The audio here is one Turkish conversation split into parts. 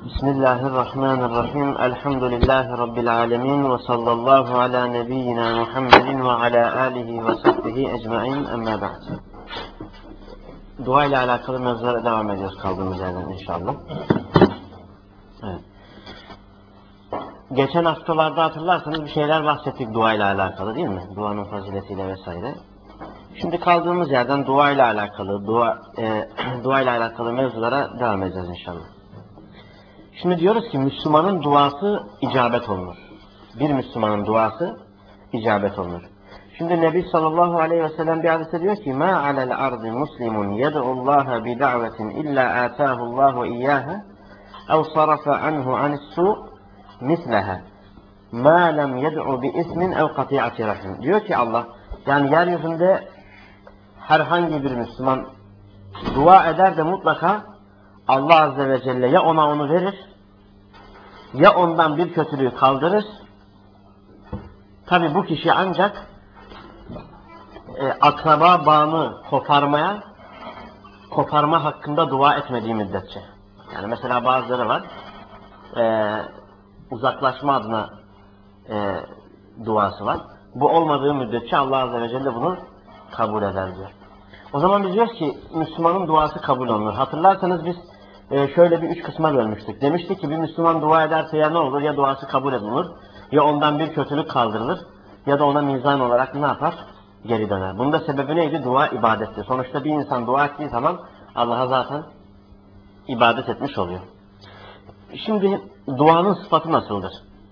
Bismillahirrahmanirrahim. Elhamdülillahi Rabbil alemin. Ve sallallahu ala nebiyyina Muhammedin ve ala alihi ve sahbihi ecmain. Amma ba'd. Dua ile alakalı mevzulara devam ediyoruz kaldığımız yerden inşallah. Evet. Geçen haftalarda hatırlarsanız bir şeyler bahsettik dua ile alakalı, değil mi? Duanın faziletiyle vesaire. Şimdi kaldığımız yerden dua ile alakalı, dua ile alakalı mevzulara devam edeceğiz inşallah. Şimdi diyoruz ki Müslümanın duası icabet olunur. Bir Müslümanın duası icabet olunur. Şimdi Nebi sallallahu aleyhi ve sellem bir hadiste diyor ki مَا عَلَى الْأَرْضِ مُسْلِمٌ يَدْعُ اللّٰهَ بِدَعْوَةٍ إِلَّا آتَاهُ اللّٰهُ إِيَّاهَا اَوْ صَرَفَ عَنْهُ عَنِ السُّوءِ مِثْلَهَا مَا لَمْ يَدْعُ بِإِثْمٍ اَوْ قَطِيعَةِ رَحِمٍ. Diyor ki Allah, yani yeryüzünde herhangi bir Müslüman dua eder de mutlaka Allah Azze ve Celle ya ona onu verir, ya ondan bir kötülüğü kaldırır. Tabi bu kişi ancak akraba bağını koparma hakkında dua etmediği müddetçe. Yani mesela bazıları var, uzaklaşma adına duası var. Bu olmadığı müddetçe Allah Azze ve Celle bunu kabul eder diyor. O zaman biz diyoruz ki Müslümanın duası kabul olunur. Hatırlarsanız biz şöyle bir üç kısma bölmüştük. Demiştik ki bir Müslüman dua ederse ya ne olur? Ya duası kabul edilir, ya ondan bir kötülük kaldırılır, ya da ona mizan olarak ne yapar? Geri döner. Bunun da sebebi neydi? Dua ibadetti. Sonuçta bir insan dua ettiği zaman Allah'a zaten ibadet etmiş oluyor. Şimdi duanın sıfatı nasıldır?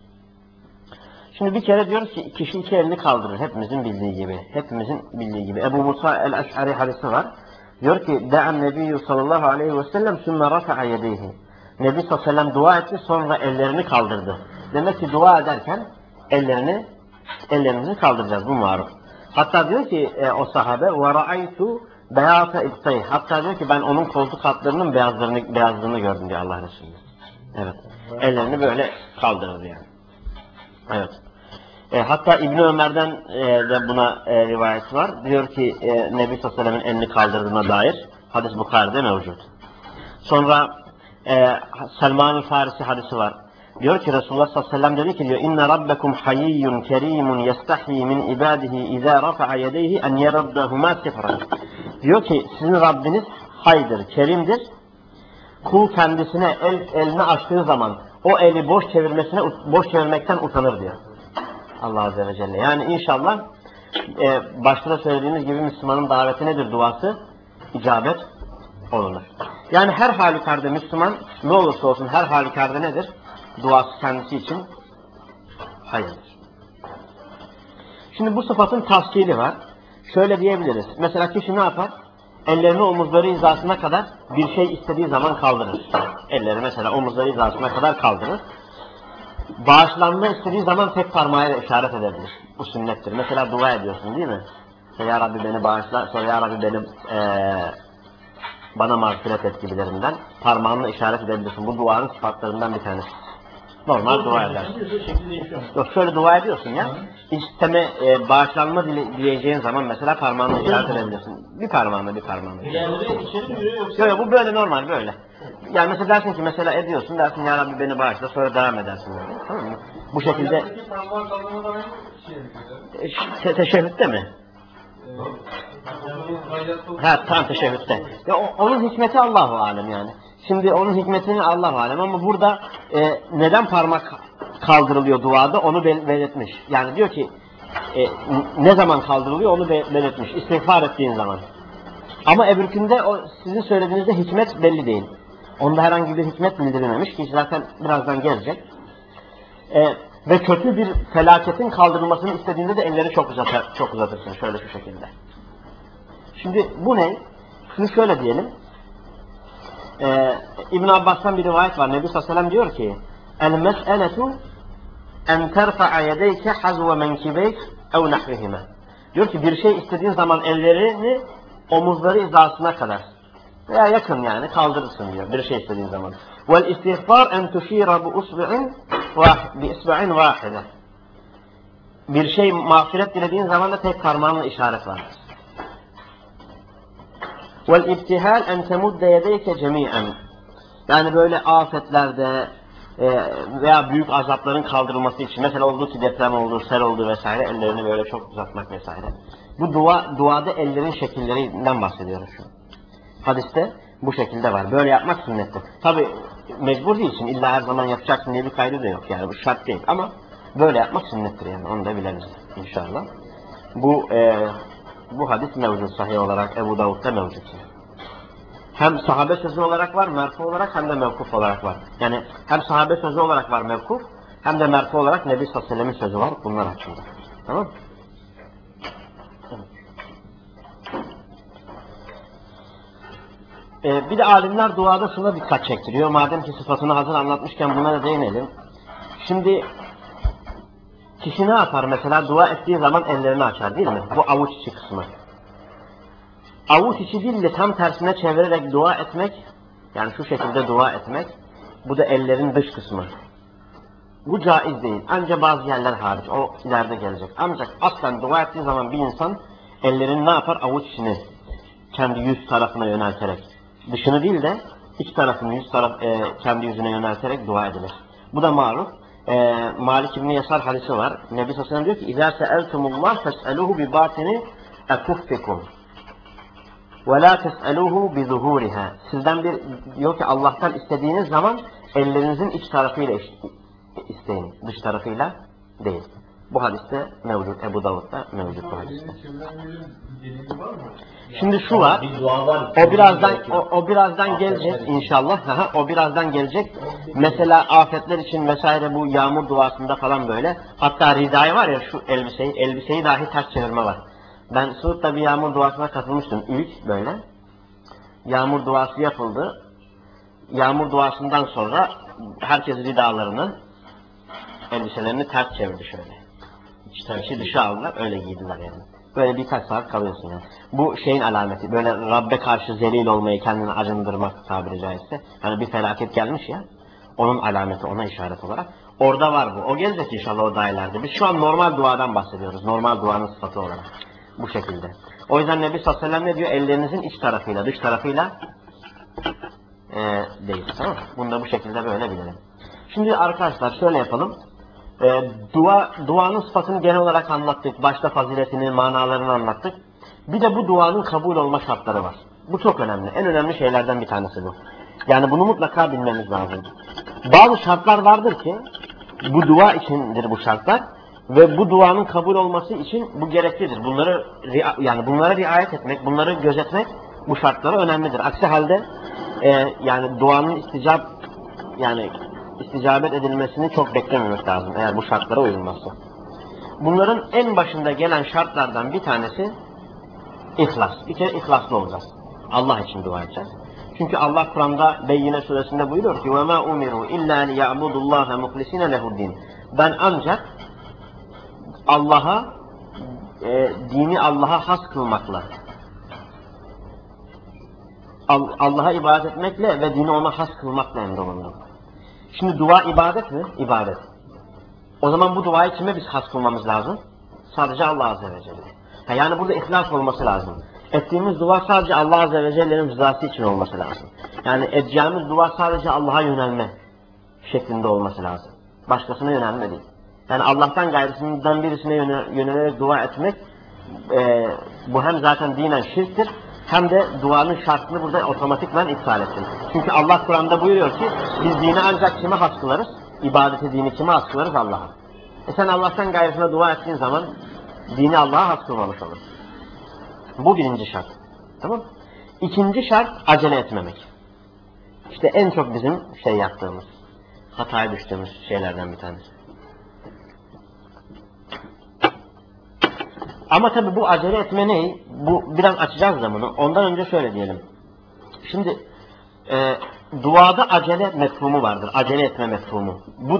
Şimdi bir kere diyoruz ki kişi iki elini kaldırır. Hepimizin bildiği gibi. Ebu Musa el-Eş'ari hadisi var. Diyor ki Da'an Nebiyyü sallallahu aleyhi ve sellem sümme rafa'a yedeyhi. Nebi sallallahu aleyhi ve sellem dua etti, sonra ellerini kaldırdı. Demek ki dua ederken ellerimizi kaldıracağız, bu maruf. Hatta diyor ki o sahabe ve ra'aytu beyata ibtayh. Hatta diyor ki ben onun koltuk altlarının beyazlığını gördüm diyor Allah Resulü. Evet. Ellerini böyle kaldırır yani. Evet. Hatta İbn Ömer'den de buna rivayet var. Diyor ki Nebi sallallahu aleyhi ve sellem'in elini kaldırdığına dair hadis Bukhari'de mevcut. Sonra Selman-ı Farisi hadisi var. Diyor ki Resulullah sallallahu aleyhi ve sellem dedi ki diyor inne rabbekum hayiyyun kerimun yestahyi min ibadihi izâ rafa'a yedeyhi en yeraddahuma sifran. Diyor ki sizin Rabbiniz haydır, kerimdir. Kul kendisine elini açtığı zaman o eli boş çevirmekten utanır diyor. Allah Azze ve Celle. Yani inşallah başta da söylediğimiz gibi Müslümanın daveti nedir? Duası icabet olunur. Yani her halükarda Müslüman ne olursa olsun her halükarda nedir? Duası kendisi için hayırdır. Şimdi bu sıfatın tafsili var. Şöyle diyebiliriz. Mesela kişi ne yapar? Ellerini omuzları hizasına kadar bir şey istediği zaman kaldırır. Elleri mesela omuzları hizasına kadar kaldırır. Bağışlanma istediği zaman tek parmağıyla işaret edebilir. Bu sünnettir. Mesela dua ediyorsun değil mi? Ya Rabbi beni bağışla, sonra Ya Rabbi benim bana mağfiret et gibilerinden parmağınla işaret edebilirsin. Bu duanın sıfatlarından bir tanesi. Normal dua edersin. Yok şöyle dua ediyorsun ya. İsteme, bağışlanma dileyeceğin zaman mesela parmağınla işaret edebilirsin. Bir parmağınla. Yok bu böyle normal böyle. Yani mesela dersin ki mesela ediyorsun dersin Ya Rabbi beni bağışla sonra devam edersin böyle. Tamam mı? Bu şekilde. Teşehhütte mi? Ha tam teşehhütte. Onun hikmeti Allahu alem yani. Şimdi onun hikmetini Allahu alem ama burada neden parmak kaldırılıyor duada onu belirtmiş. Yani diyor ki ne zaman kaldırılıyor onu belirtmiş. İstiğfar ettiğin zaman. Ama öbürkünde o sizin söylediğinizde hikmet belli değil. Onda herhangi bir hikmet bildirilmemiş ki zaten birazdan gelecek. Ve kötü bir felaketin kaldırılmasını istediğinde de elleri çok uzatırsın. Şöyle şu şekilde. Şimdi bu ne? Şimdi şöyle diyelim. İbn Abbas'tan bir rivayet var. Nebi sallallahu aleyhi ve sellem diyor ki El-mes'eletu en terfa'a yedeyke hazve menkibeyk ev nahvihime. Diyor ki bir şey istediğin zaman ellerini omuzları hizasına kadar veya yakın yani kaldırırsın diyor bir şey istediğin zaman. Vel istiğfar en tuşira bi isba'in vahide. Bir şey mağfiret dilediğin zaman da tek parmağınla işaret var. Vel ibtihal en temudde yedeyke cemi'en. Yani böyle afetlerde veya büyük azapların kaldırılması için, mesela oldu ki deprem oldu, sel oldu vesaire, ellerini böyle çok uzatmak vesaire. Bu duada ellerin şekillerinden bahsediyoruz şu an. Hadiste bu şekilde var. Böyle yapmak sünnettir. Tabi mecbur değilsin. İlla her zaman yapacaksın diye bir kaydı da yok. Yani bu şart değil. Ama böyle yapmak sünnettir yani. Onu da biliriz inşallah. Bu hadis mevcut sahih olarak. Ebu Davud'da mevcut. Hem sahabe sözü olarak var, merfu olarak, hem de mevkuf olarak var. Yani hem sahabe sözü olarak var mevkuf, hem de merfu olarak Nebi sallallahu aleyhi ve sellem'in sözü var bunlar hakkında. Tamam mı? Bir de alimler duada şuna dikkat çektiriyor. Madem ki sıfatını hazır anlatmışken buna da değinelim. Şimdi kişi ne yapar mesela? Dua ettiği zaman ellerini açar değil mi? Bu avuç içi kısmı. Avuç içi değil de tam tersine çevirerek dua etmek, yani şu şekilde dua etmek, bu da ellerin dış kısmı. Bu caiz değil. Ancak bazı yerler hariç. O ileride gelecek. Ancak aslen dua ettiği zaman bir insan ellerini ne yapar? Avuç içini kendi yüz tarafına yönelterek. Dışını değil de iç tarafını kendi yüzüne yönelterek dua edilir. Bu da maruf. Malik İbni Yasar hadisi var. Nebi sallallahu aleyhi ve sellem diyor ki اِذَا سَأَلْتُمُ اللّٰهِ فَاسْأَلُوهُ بِبَاطِنِ اَكُفِّكُمْ وَلَا تَسْأَلُوهُ بِظُهُورِهَا. Sizden diyor ki Allah'tan istediğiniz zaman ellerinizin iç tarafıyla isteyin. Dış tarafıyla değil. Bu hadiste mevcut. Ebu Davud'da mevcut bu hadiste. Şimdi şu var. O birazdan gelecek inşallah. O birazdan gelecek. Mesela afetler için vesaire bu yağmur duasında falan böyle. Hatta ridayı var ya şu elbiseyi dahi ters çevirme var. Ben Suud'da bir yağmur duasına katılmıştım. İlk böyle. Yağmur duası yapıldı. Yağmur duasından sonra herkes ridalarını, elbiselerini ters çevirdi şöyle. İçi dışa aldılar, öyle giydiler yani. Böyle birkaç saat kalıyorsun yani. Bu şeyin alameti, böyle Rabbe karşı zelil olmayı, kendini acındırmak tabiri caizse. Hani bir felaket gelmiş ya, onun alameti, ona işaret olarak. Orada var bu. O gelecek inşallah o dairelerde. Biz şu an normal duadan bahsediyoruz. Normal duanın sıfatı olarak. Bu şekilde. O yüzden Nebi sallallahu aleyhi ve sellem ne diyor? Ellerinizin iç tarafıyla, dış tarafıyla değil. Tamam mı? Bunu da bu şekilde böyle bilelim. Şimdi arkadaşlar şöyle yapalım. Duanın sıfatını genel olarak anlattık. Başta faziletini, manalarını anlattık. Bir de bu duanın kabul olma şartları var. Bu çok önemli. En önemli şeylerden bir tanesi bu. Yani bunu mutlaka bilmemiz lazım. Bazı şartlar vardır ki bu dua içindir bu şartlar ve bu duanın kabul olması için bu gereklidir. Bunlara riayet etmek, bunları gözetmek bu şartlara önemlidir. Aksi halde yani duanın isticabet edilmesini çok beklememek lazım eğer bu şartlara uyulmazsa. Bunların en başında gelen şartlardan bir tanesi ihlas. Bir kere ihlaslı olacağız. Allah için dua edeceğiz. Çünkü Allah Kur'an'da Beyyine suresinde buyuruyor ki وَمَا اُمِرُوا اِلَّا لِيَعْبُدُ اللّٰهَ مُخْلِسِينَ لَهُ الدِّينَ. Ben ancak dini Allah'a has kılmakla, Allah'a ibadet etmekle ve dini ona has kılmakla emrolundu. Şimdi dua ibadet mi? İbadet. O zaman bu duayı kime biz has kılmamız lazım? Sadece Allah Azze ve Celle. Yani burada ihlas olması lazım. Ettiğimiz dua sadece Allah Azze ve Celle'nin rızası için olması lazım. Yani edeceğimiz dua sadece Allah'a yönelme şeklinde olması lazım. Başkasına yönelme değil. Yani Allah'tan gayrısından birisine yönelerek dua etmek bu hem zaten dinen şirktir hem de duanın şartını burada otomatikman iptal ettir. Çünkü Allah Kur'an'da buyuruyor ki biz dini ancak kime has kılarız? İbadeti dini kime has kılarız? Allah'a. Sen Allah'tan gayrısına dua ettiğin zaman dini Allah'a has kılmamış olur. Bu birinci şart. Tamam. İkinci şart acele etmemek. İşte en çok bizim yaptığımız, hataya düştüğümüz şeylerden bir tanesi. Ama tabi bu acele etme ne? Bu biraz açacağız da bunu. Ondan önce şöyle diyelim. Şimdi duada acele mefhumu vardır. Acele etme mefhumu. Bu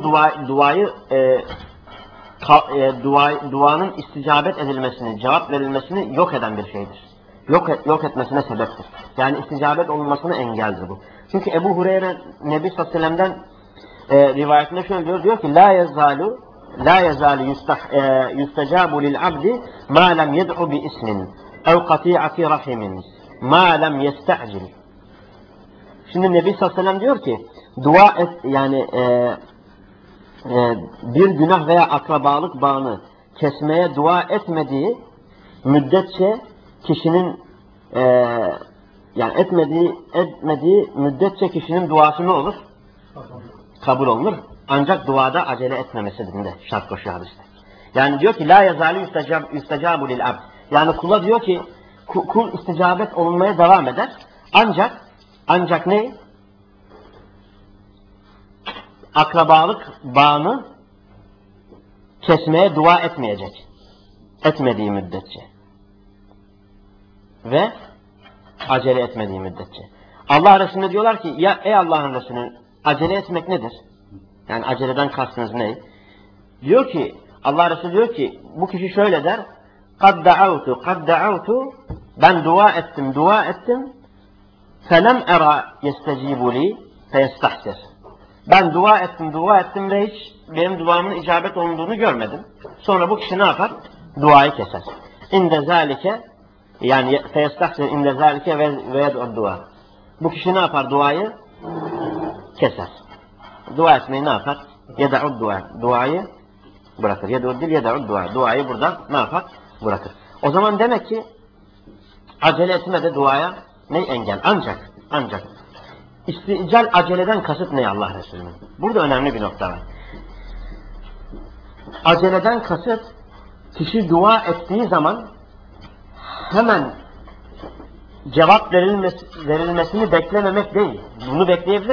duanın isticabet edilmesini, cevap verilmesini yok eden bir şeydir. Yok etmesine sebeptir. Yani isticabet olmasına engeldir bu. Çünkü Ebu Hureyre Nebi sallallahu aleyhi ve sellem'den rivayetinde şöyle diyor ki La yezalu yustacabu lil abdi ma lem yed'u bi ismin ev kati'ati rahimin ma lem yesta'cil. Şimdi Nebi sallallahu aleyhi ve sellem diyor ki dua et yani bir günah veya akrabalık bağını kesmeye dua etmediği müddetçe kişinin yani etmediği müddetçe kişinin duası ne olur? Kabul olunur. Ancak duada acele etmemesidir de şart koşuyor hadiste. Yani diyor ki la yazali yustecabu lil abd. Yani kula diyor ki kul isticabet olunmaya devam eder. Ancak ne? Akrabalık bağını kesmeye dua etmeyecek. Etmediği müddetçe. Ve acele etmediği müddetçe. Allah Resulüne diyorlar ki ya ey Allah'ın Resulü acele etmek nedir? Yani aceleden kastınız ne? Diyor ki Allah Resulü diyor ki bu kişi şöyle der. Kad da'avtu ben dua ettim felem era yestecibu li feyestahsir. Ben dua ettim ve hiç benim duamın icabet olunduğunu görmedim. Sonra bu kişi ne yapar? Duayı keser. İnde zalike yani feyestahsir inde zalike ve yed'u dua. Bu kişi ne yapar? Duayı keser. Dua etmeyi ne yapar? Yed'u dua. Duayı bırakır. Yed'u dua. Duayı burada ne yapar? Bırakır. O zaman demek ki acele etme de duaya ne engel? Ancak İstical aceleden kasıt ne Allah Resulü'nün? Burada önemli bir nokta var. Aceleden kasıt kişi dua ettiği zaman hemen cevap verilmesini beklememek değil. Bunu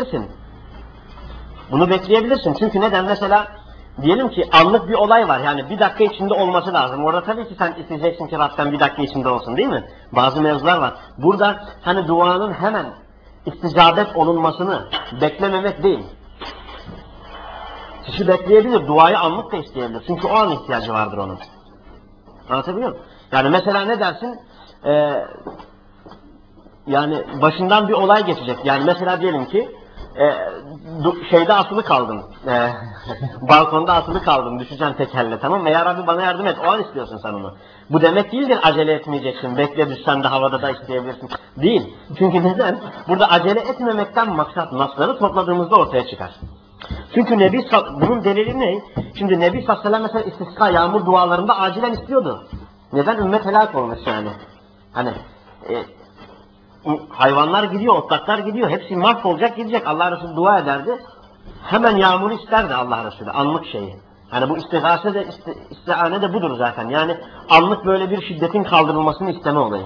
bekleyebilirsin. Çünkü neden? Mesela diyelim ki anlık bir olay var. Yani bir dakika içinde olması lazım. Orada tabii ki sen isteyeceksin ki Rab'den bir dakika içinde olsun değil mi? Bazı mevzular var. Burada hani duanın hemen isticabet olunmasını beklememek değil. Kişi bekleyebilir. Duayı anlık da isteyebilir. Çünkü o an ihtiyacı vardır onun. Anlatabiliyor muyum? Yani mesela ne dersin? Yani başından bir olay geçecek. Yani mesela diyelim ki şeyde asılı kaldın. Balkonda asılı kaldın. Düşeceksin tekerle, tamam mı? Ya Rabbi bana yardım et. O an istiyorsun sen onu. Bu demek değildir acele etmeyeceksin. Bekle düşsen de havada da isteyebilirsin. Değil. Çünkü neden? Burada acele etmemekten maksat nasları topladığımızda ortaya çıkar. Çünkü bunun delili ne? Şimdi Nebi sallallahu aleyhi ve sellem mesela istisqa yağmur dualarında acilen istiyordu. Neden? Ümmet helak olmuş yani. Hani hayvanlar gidiyor, otlaklar gidiyor. Hepsi mahvolacak, gidecek. Allah Resulü dua ederdi. Hemen yağmuru isterdi Allah Resulü. Anlık şeyi. Yani bu istigase de istiane de budur zaten. Yani anlık böyle bir şiddetin kaldırılmasını isteme olayı.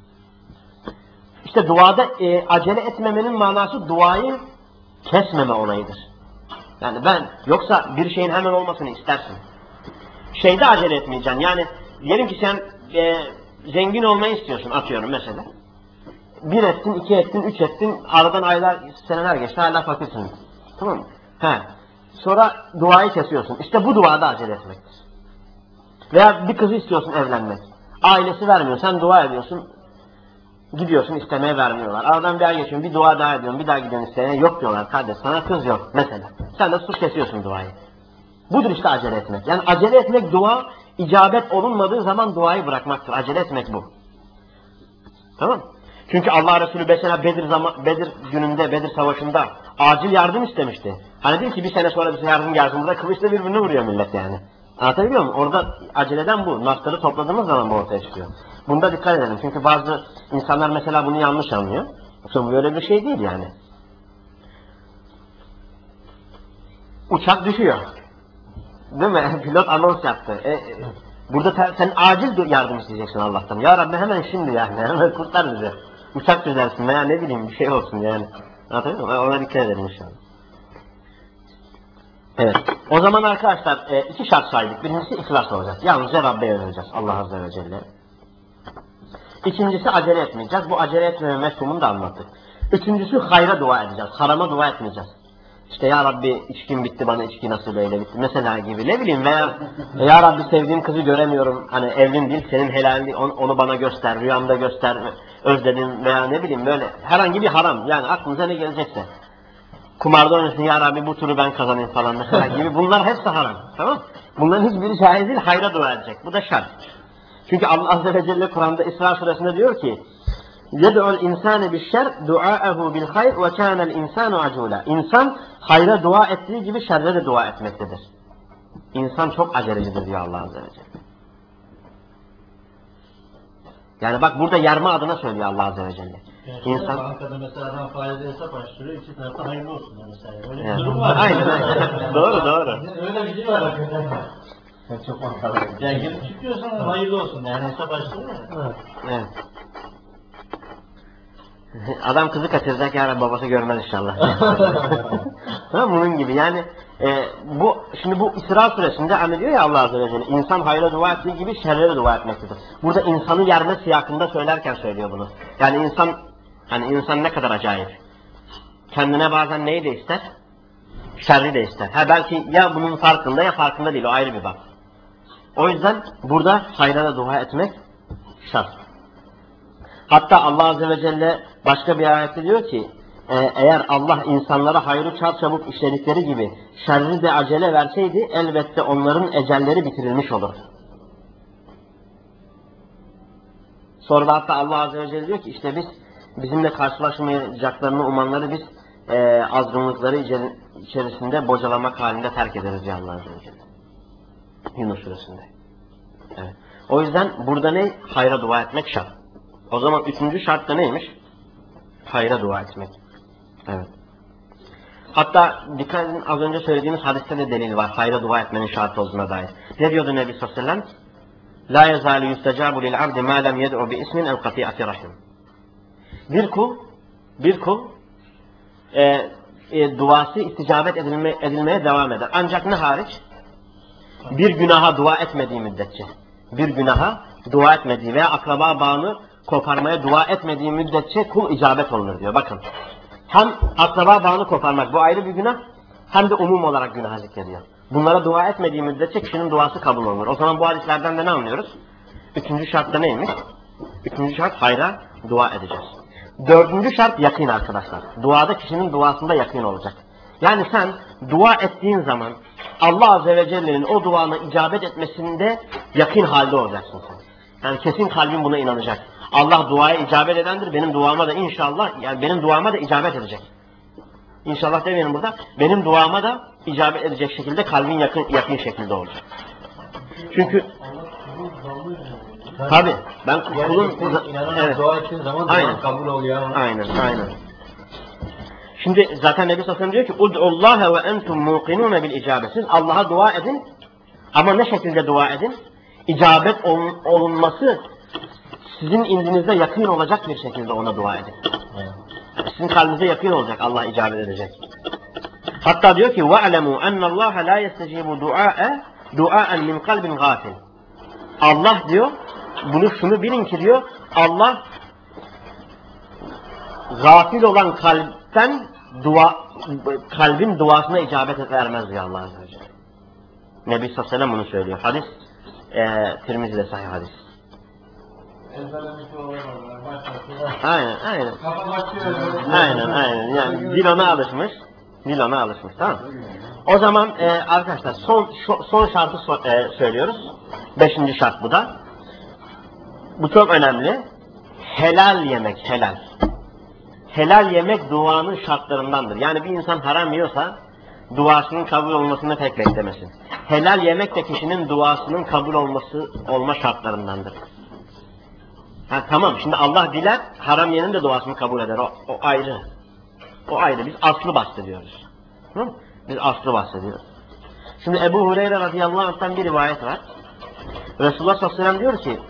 İşte duada acele etmemenin manası duayı kesmeme olayıdır. Yani yoksa bir şeyin hemen olmasını istersin. Şeyde acele etmeyeceksin. Yani diyelim ki sen zengin olmayı istiyorsun, atıyorum mesela. 1 ettin, 2 ettin, 3 ettin, aradan aylar, seneler geçti, hala fakirsin. Tamam mı? Sonra duayı kesiyorsun. İşte bu duada acele etmektir. Veya bir kızı istiyorsun evlenmek. Ailesi vermiyor, sen dua ediyorsun. Gidiyorsun istemeye vermiyorlar. Aradan bir ay geçiyor, bir dua daha ediyorsun, bir daha gidiyorsun istemeye. Yok diyorlar kardeş, sana kız yok mesela. Sen de sus kesiyorsun duayı. Budur işte acele etmek. Yani acele etmek dua, icabet olunmadığı zaman duayı bırakmaktır. Acele etmek bu. Tamam. Çünkü Allah Resulü mesela Bedir gününde, Bedir Savaşı'nda acil yardım istemişti. Hani değil ki bir sene sonra bize yardım gelsin. Burada kılıçla birbirini vuruyor millet yani. Anlatabiliyor muyum? Orada aceleden bu. Nasları topladığımız zaman bu ortaya çıkıyor. Bunda dikkat edelim. Çünkü bazı insanlar mesela bunu yanlış anlıyor. Yoksa bu böyle bir şey değil yani. Uçak düşüyor. Değil mi? Pilot anons yaptı. Burada sen acil yardım isteyeceksin Allah'tan. Ya Rabbi hemen şimdi yani. Hemen kurtar bizi. Uçak düzelsin veya ne bileyim bir şey olsun yani. Anlatabiliyor muyum? Ona dikkat edelim inşallah. Evet. O zaman arkadaşlar 2 şart saydık. Birincisi ihlas olacak. Yalnızca Rabbe yöneleceğiz. Allah Azze ve Celle. İkincisi acele etmeyeceğiz. Bu acele etmeme mefhumunu da anlattık. Üçüncüsü hayra dua edeceğiz. Harama dua etmeyeceğiz. İşte ya Rabbi içkim bitti, bana içki nasıl böyle bitti. Mesela gibi ne bileyim veya ya Rabbi sevdiğim kızı göremiyorum. Hani evlim değil, senin helalin değil, onu bana göster, rüyamda göster, özledim veya ne bileyim böyle herhangi bir haram. Yani aklınıza ne gelecekse. Kumarda oynasın ya Rabbi bu turu ben kazanayım falan mesela gibi. Bunlar hepsi haram. Tamam. Bunların hiçbiri caiz değil, hayra dua edecek. Bu da şart. Çünkü Allah Azze ve Celle Kur'an'da İsra suresinde diyor ki Yed'ul insane bi'şer du'a'ehu bil hayr ve kânel insanu acûlâ. İnsan hayra dua ettiği gibi şerre de dua etmektedir. İnsan çok acelecidir diyor Allah Azze ve Celle. Yani bak burada yerme adına söylüyor Allah Azze ve Celle. Yani İnsan... Bankada mesela adam faizle hesap açtırıyor, iki tarafta hayırlı olsun mesela. Öyle Evet. bir durum var. Aynen. Doğru. Öyle bir şey var hakikaten. Çok mantıklı. Yani girip çıkıyorsan hayırlı olsun yani hesap açtırıyor ya. Evet. Adam kızı kaçıracak yarın babası görmez inşallah. Ha, bunun gibi yani şimdi bu İsra suresinde anlıyor ya Allah Azze ve Celle insan hayra dua ettiği gibi şerre de dua etmektedir. Burada insanı yerme siyakında söylerken söylüyor bunu. Yani insan ne kadar acayip. Kendine bazen neyi de ister? Şerri de ister. Belki ya bunun farkında ya farkında değil, o ayrı bir bak. O yüzden burada hayra da dua etmek şart. Hatta Allah Azze ve Celle başka bir ayette diyor ki eğer Allah insanlara hayrı çarçabuk işledikleri gibi şerri de acele verseydi elbette onların ecelleri bitirilmiş olur. Sonra da hatta Allah Azze ve Celle diyor ki işte biz bizimle karşılaşmayacaklarını umanları biz azgınlıkları içerisinde bocalamak halinde terk ederiz diyor Allah Azze ve Celle. Yunus suresinde. Evet. O yüzden burada ne? Hayra dua etmek şart. O zaman üçüncü şart da neymiş? Hayra dua etmek. Evet. Hatta dikkat edin az önce söylediğimiz hadiste de delil var. Hayra dua etmenin şartı olduğuna dair. Ne diyordu Nebi sallallahu aleyhi ve sellem? La yezalu yustecabu lil abdi ma lem yed'u bi ismin ev kati'ati rahim. Bir kul duası isticabet edilmeye devam eder. Ancak ne hariç? Bir günaha dua etmediği müddetçe. Bir günaha dua etmediği veya akraba bağını koparmaya dua etmediği müddetçe kul icabet olunur diyor. Bakın. Hem akraba bağını koparmak bu ayrı bir günah, hem de umum olarak günah zikrediyor. Bunlara dua etmediği müddetçe kişinin duası kabul olunur. O zaman bu hadislerden de ne anlıyoruz? Üçüncü şart da neymiş? Üçüncü şart hayra dua edeceğiz. Dördüncü şart yakın arkadaşlar. Duada kişinin duasında yakın olacak. Yani sen dua ettiğin zaman Allah Azze ve Celle'nin o duana icabet etmesinde yakın halde olacaksın sen. Yani kesin kalbin buna inanacak. Allah duaya icabet edendir. Benim duama da inşallah, yani benim duama da icabet edecek. İnşallah demeyelim burada. Benim duama da icabet edecek şekilde kalbin yakın şekilde olacak. Çünkü tabi ben kulun evet. Dua ettiğin zaman dua kabul oluyor. Aynen. Şimdi zaten Nebi sallallahu aleyhi ve sellem diyor ki Ud'ullaha ve entum muqinun bil icabet. Siz Allah'a dua edin ama ne şekilde dua edin? İcabet olunması sizin indinizde yakın olacak bir şekilde ona dua edin. Sizin kalbinize yakın olacak, Allah icabet edecek. Hatta diyor ki وَعْلَمُوا اَنَّ اللّٰهَ لَا يَسْتَجِيبُ دُعَاءً مِنْ قَلْبٍ غَافِلٍ. Allah diyor, şunu bilin ki diyor, Allah gafil olan kalbin duasına icabet vermez diyor Allah Azze ve Celle. Nebi sallallahu aleyhi ve sellem bunu söylüyor. Hadis Tirmizi'de sahih hadis. Aynen. Aynen. Yani dil ona alışmış. Tamam. O zaman arkadaşlar son şartı söylüyoruz. 5. şart bu da. Bu çok önemli. Helal yemek, helal. Helal yemek duanın şartlarındandır. Yani bir insan haram yiyorsa duasının kabul olmasını pek beklemesin. Helal yemek de kişinin duasının kabul olma şartlarındandır. Tamam, şimdi Allah diler, haram yenin de duasını kabul eder. O ayrı. O ayrı. Biz aslı bahsediyoruz. Hı? Biz aslı bahsediyoruz. Şimdi Ebu Hureyre radıyallahu anh'tan bir rivayet var. Resulullah sallallahu aleyhi ve sellem diyor ki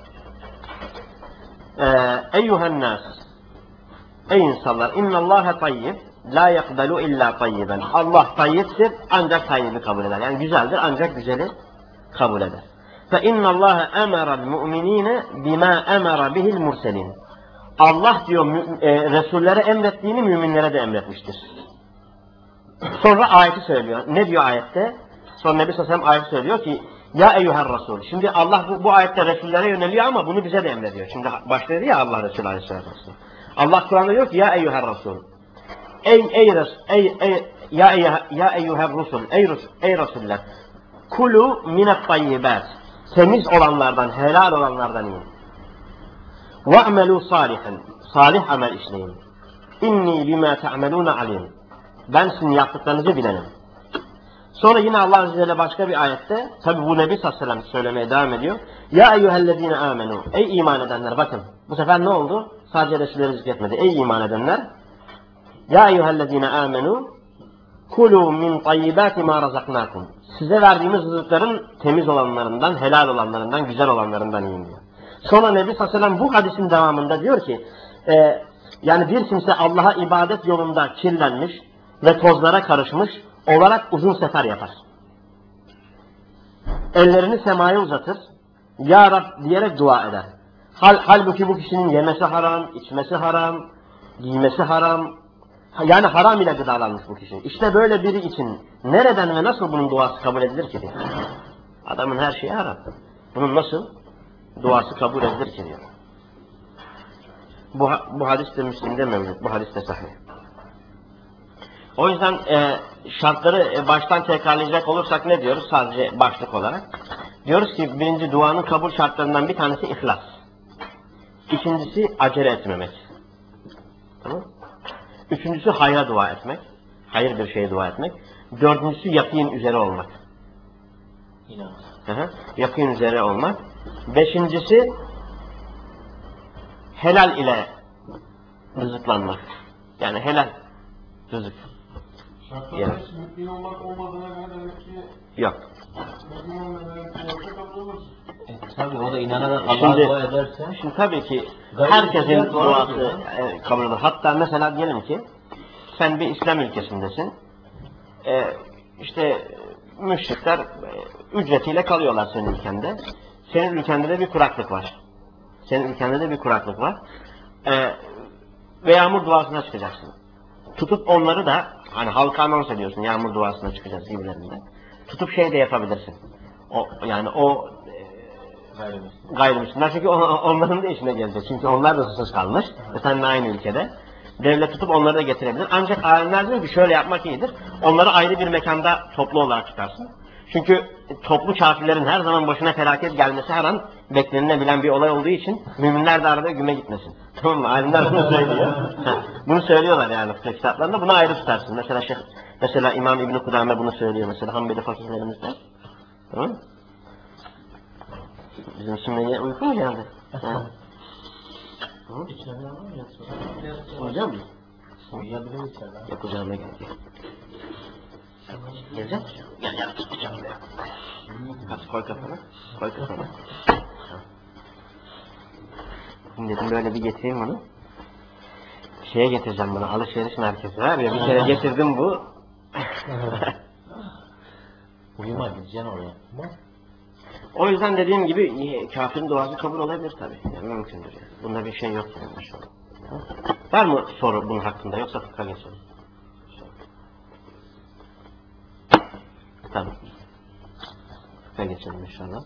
Eyyühen nas, ey insanlar, innallâhe tayyib, la yakbalu illa tayyiben. Allah tayyiptir, ancak tayyibi kabul eder. Yani güzeldir, ancak güzeli kabul eder. فَاِنَّ اللّٰهَ اَمَرَ الْمُؤْمِن۪ينَ بِمَا اَمَرَ بِهِ الْمُرْسَلِينَ. Allah diyor Resullere emrettiğini müminlere de emretmiştir. Sonra ayeti söylüyor. Ne diyor ayette? Sonra Nebi sallallahu aleyhi ve sellem ayeti söylüyor ki ya eyyuher Resul. Şimdi Allah bu ayette Resullere yöneliyor ama bunu bize de emrediyor. Şimdi başta dedi ya Allah Resulü aleyhisselatü vesselam. Allah Kur'an'da diyor ki ya eyyuher Resul. Ya eyyuher Resul. Ey Resuller. Kulu minet tayyibat. Temiz olanlardan, helal olanlardan yiyin. وَاَعْمَلُوا صَالِحًا. salih amel işleyin. İnni bima ta'melûne alim. Ben sizin yaptıklarınızı bilenim. Sonra yine Allah Azze ve Celle başka bir ayette, tabi bu Nebi sallallahu aleyhi ve sellem söylemeye devam ediyor. Ya eyyühellezine amenu. Ey iman edenler, bakın. Bu sefer ne oldu? Sadece Resulleri zikretmedi. Ey iman edenler. Ya eyyühellezine amenu. Kulu min tayyibati ma razaknakum. Size verdiğimiz rızıkların temiz olanlarından, helal olanlarından, güzel olanlarından yiyin diyor. Sonra Nebi sallallahu aleyhi ve sellem bu hadisin devamında diyor ki, yani bir kimse Allah'a ibadet yolunda kirlenmiş ve tozlara karışmış olarak uzun sefer yapar. Ellerini semaya uzatır, Ya Rab diyerek dua eder. Halbuki bu kişinin yemesi haram, içmesi haram, giymesi haram, yani haram ile gıdalanmış bu kişi. İşte böyle biri için nereden ve nasıl bunun duası kabul edilir ki diyor. Adamın her şeyi haram. Bunun nasıl duası kabul edilir ki diyor. Bu hadis de Müslim'de mevcut. Bu hadis de sahih. O yüzden şartları baştan tekrarlayacak olursak ne diyoruz? Sadece başlık olarak. Diyoruz ki birinci duanın kabul şartlarından bir tanesi ihlas. İkincisi acele etmemek. Tamam? Üçüncüsü hayra dua etmek. Hayır bir şeye dua etmek. Dördüncüsü yakin üzere olmak. Yakin üzere olmak. Beşincisi helal ile rızıklanmak. Yani helal rızık. Şartlarda hiç mümkün olmak olmadığına göre demek ki yok. mümkün olmadan yoksa kabul olur. Tabii o da inanarak Allah'a dua ederse. Şimdi tabii ki herkesin duası kabul olur. Hatta mesela diyelim ki sen bir İslam ülkesindesin. İşte müşrikler ücretiyle kalıyorlar senin ülkende. Senin ülkende de bir kuraklık var. Senin ülkende de bir kuraklık var. Ve yağmur duasına çıkacaksın. Tutup onları da hani halka anons ediyorsun, yağmur duasına çıkacağız gibilerinde. Tutup şey de yapabilirsin. O gayrimüslimler, çünkü onların da işine gelecek. Çünkü onlar da susuz kalmış. Ve seninle aynı ülkede. Devlet tutup onları da getirebilir. Ancak alimler diyor ki şöyle yapmak iyidir. Onları ayrı bir mekanda toplu olarak çıkarsın. Çünkü toplu kafirlerin her zaman başına felaket gelmesi her an beklenilebilen bir olay olduğu için müminler de arada güme gitmesin. Tamam mı? Alimler bunu söylüyor. Bunu söylüyorlar yani fıkıh kitaplarında. Bunu ayrı tutarsın. Mesela İmam İbn-i Kudame bunu söylüyor. Mesela Hanbeli fakihlerimizde. Tamam mı? Bizim Sünniye uyku mu geldi? Hocam mı? Yok hocam da geldi. Gelecek misin? Gel tutacağım ya. Hadi koy kafana. Koy kafana. Şimdi dedim böyle bir getireyim bunu. Şeye getireceğim bunu. Alışveriş merkezi var ya. Bir kere getirdim bu. Uyuma gideceksin oraya. O yüzden dediğim gibi kafirin duası kabul olabilir tabii. Yani mümkündür yani. Bunda bir şey yok yani maşallah. Var mı soru bunun hakkında, yoksa fıkha geçelim? Tabii. Fıkha geçelim inşallah.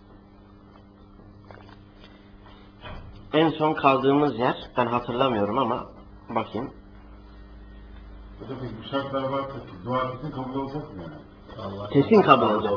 En son kaldığımız yer, ben hatırlamıyorum ama bakayım. Hocam bu şartlar var ki dua kesin kabul olacak mı yani? Kesin kabul olacak.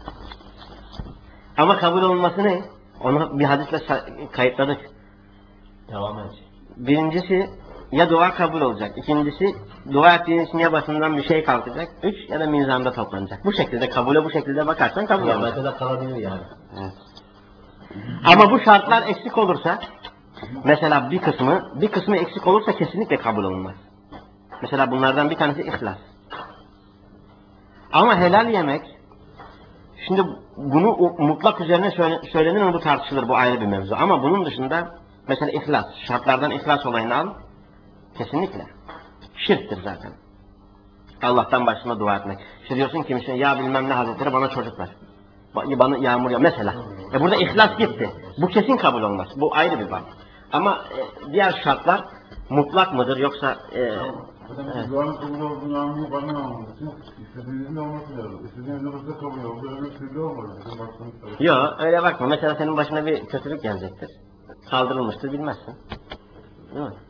Ama kabul olması ne? Onu bir hadisle kayıtladık. Devam edecek. Birincisi ya dua kabul olacak. İkincisi dua ettiğin için ya basından bir şey kalkacak. 3 ya da mizanda toplanacak. Bu şekilde kabule bu şekilde bakarsan kabul olacak. Kıyamete de kalabilir yani. Evet. Ama bu şartlar eksik olursa, mesela bir kısmı eksik olursa kesinlikle kabul olunmaz. Mesela bunlardan bir tanesi ihlas. Ama helal yemek, şimdi bunu mutlak üzerine söylenir mi, bu tartışılır, bu ayrı bir mevzu. Ama bunun dışında mesela ihlas, şartlardan ihlas olayını al, kesinlikle. Şirktir zaten. Allah'tan başına dua etmek. İşte diyorsun ki ya bilmem ne hazretleri bana çocuk ver. Bana yağmur ya mesela. Burada ihlas gitti. Bu kesin kabul olmaz. Bu ayrı bir bak. Ama diğer şartlar mutlak mıdır yoksa Duanın kabul olduğunu anlayıp anlamamak için istediğinizin olması lazım. İstediğiniz olursa kabul olur. Öyle türlü olmaz. Yok öyle bakma. Mesela senin başına bir kötülük gelecektir. Kaldırılmıştır, bilmezsin. Değil mi?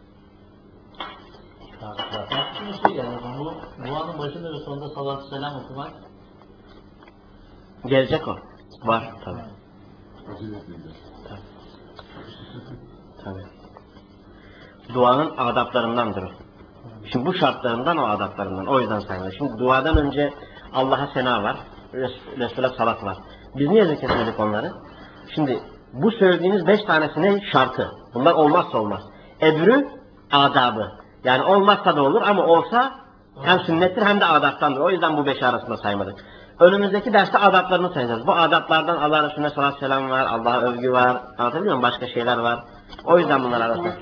Aslında şey yani bu duanın başında ve sonunda salatü selam okumak. Gelecek o. Var tabii. Tabii. Duanın adaplarındandır. Şimdi bu şartlarından, o adaplarından. O yüzden sayılır. Şimdi duadan önce Allah'a sena var. Resul'e salat var. Biz niye zikretmedik onları? Şimdi bu söylediğiniz 5 tanesi ne? Şartı. Bunlar olmazsa olmaz. Öbürü adabı. Yani olmazsa da olur ama olsa hem sünnettir hem de adaptandır. O yüzden bu 5 arasında saymadık. Önümüzdeki derste adaplarını sayacağız. Bu adaplardan Allah Resulüne sallallahu aleyhi ve sellem var, Allah'a övgü var, anlatabiliyor muyum? Başka şeyler var. O yüzden bunlar arasında.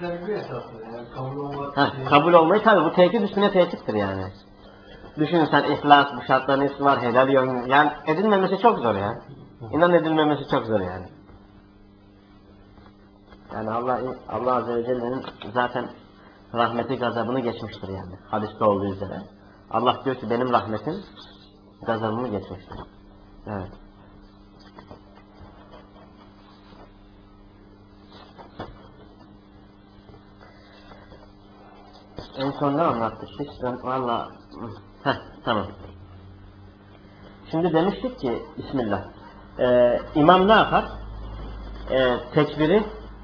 Kabul olmayı tabii bu tekit üstüne tekittir yani. Düşünün sen ihlas, bu şartların hepsi var, helal yön. Yani edilmemesi çok zor ya. İnan edilmemesi çok zor yani. Yani Allah Azze ve Celle'nin zaten rahmeti gazabını geçmiştir yani. Hadiste olduğu üzere. Allah diyor ki benim rahmetim gazabımı geçmiştir. Evet. En son ne anlattık biz? Ben valla... Tamam. Şimdi demiştik ki Bismillah. İmam ne yapar? Tekbiri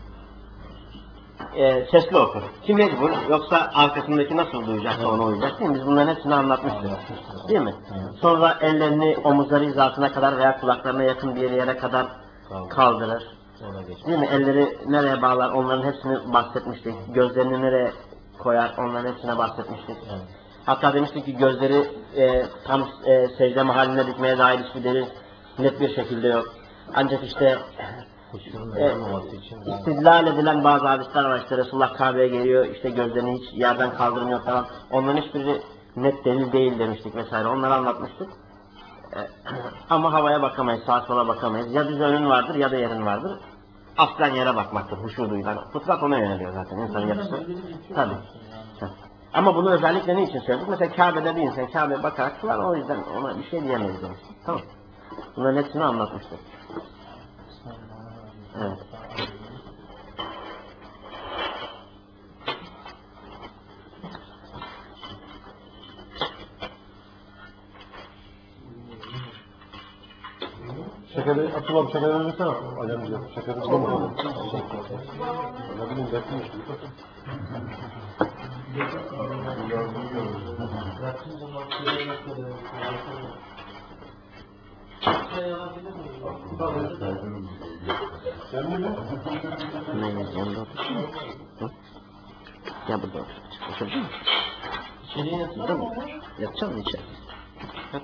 sesli okur. Kim mecbur? Yoksa arkasındaki nasıl duyacaksa onu uyacak değil mi? Biz bunların hepsini anlatmıştık. Değil mi? Sonra ellerini omuzları hizasına kadar veya kulaklarına yakın bir yere kadar kaldırır. Değil mi? Elleri nereye bağlar? Onların hepsini bahsetmiştik. Gözlerini nereye koyar? Onların hepsine bahsetmiştik. Hatta demiştik ki gözleri tam secde mahalline dikmeye dair hiçbir delil net bir şekilde yok. Ancak işte istidlal edilen bazı hadisler var. İşte Resulullah Kabe'ye geliyor, işte gözlerini hiç yerden kaldırmıyor falan. Onların hiçbiri net delil değil demiştik vesaire. Onları anlatmıştık. Ama havaya bakamayız, sağa sola bakamayız. Ya düz önün vardır ya da yerin vardır. Aslen yere bakmaktır, huşu duyulan. Fıtrat ona yöneliyor zaten, insanın yapısı. Tabii. Ama bunu özellikle ne için söyledik? Mesela Kabe'de bir insan Kabe'ye bakarak kılar, o yüzden ona bir şey diyemeyiz demiştik. Tamam. Bunların hepsini anlatmıştık. Evet. Şekeri atılan şekeri versene. Alemci. Şekeri bulamadım. Ne bileyim bekliyorum. Ne yanında otursun? Ya burada otur. Oturdun mu? İçeriye yatırdın mı? Yatacak mı içeri? Yat.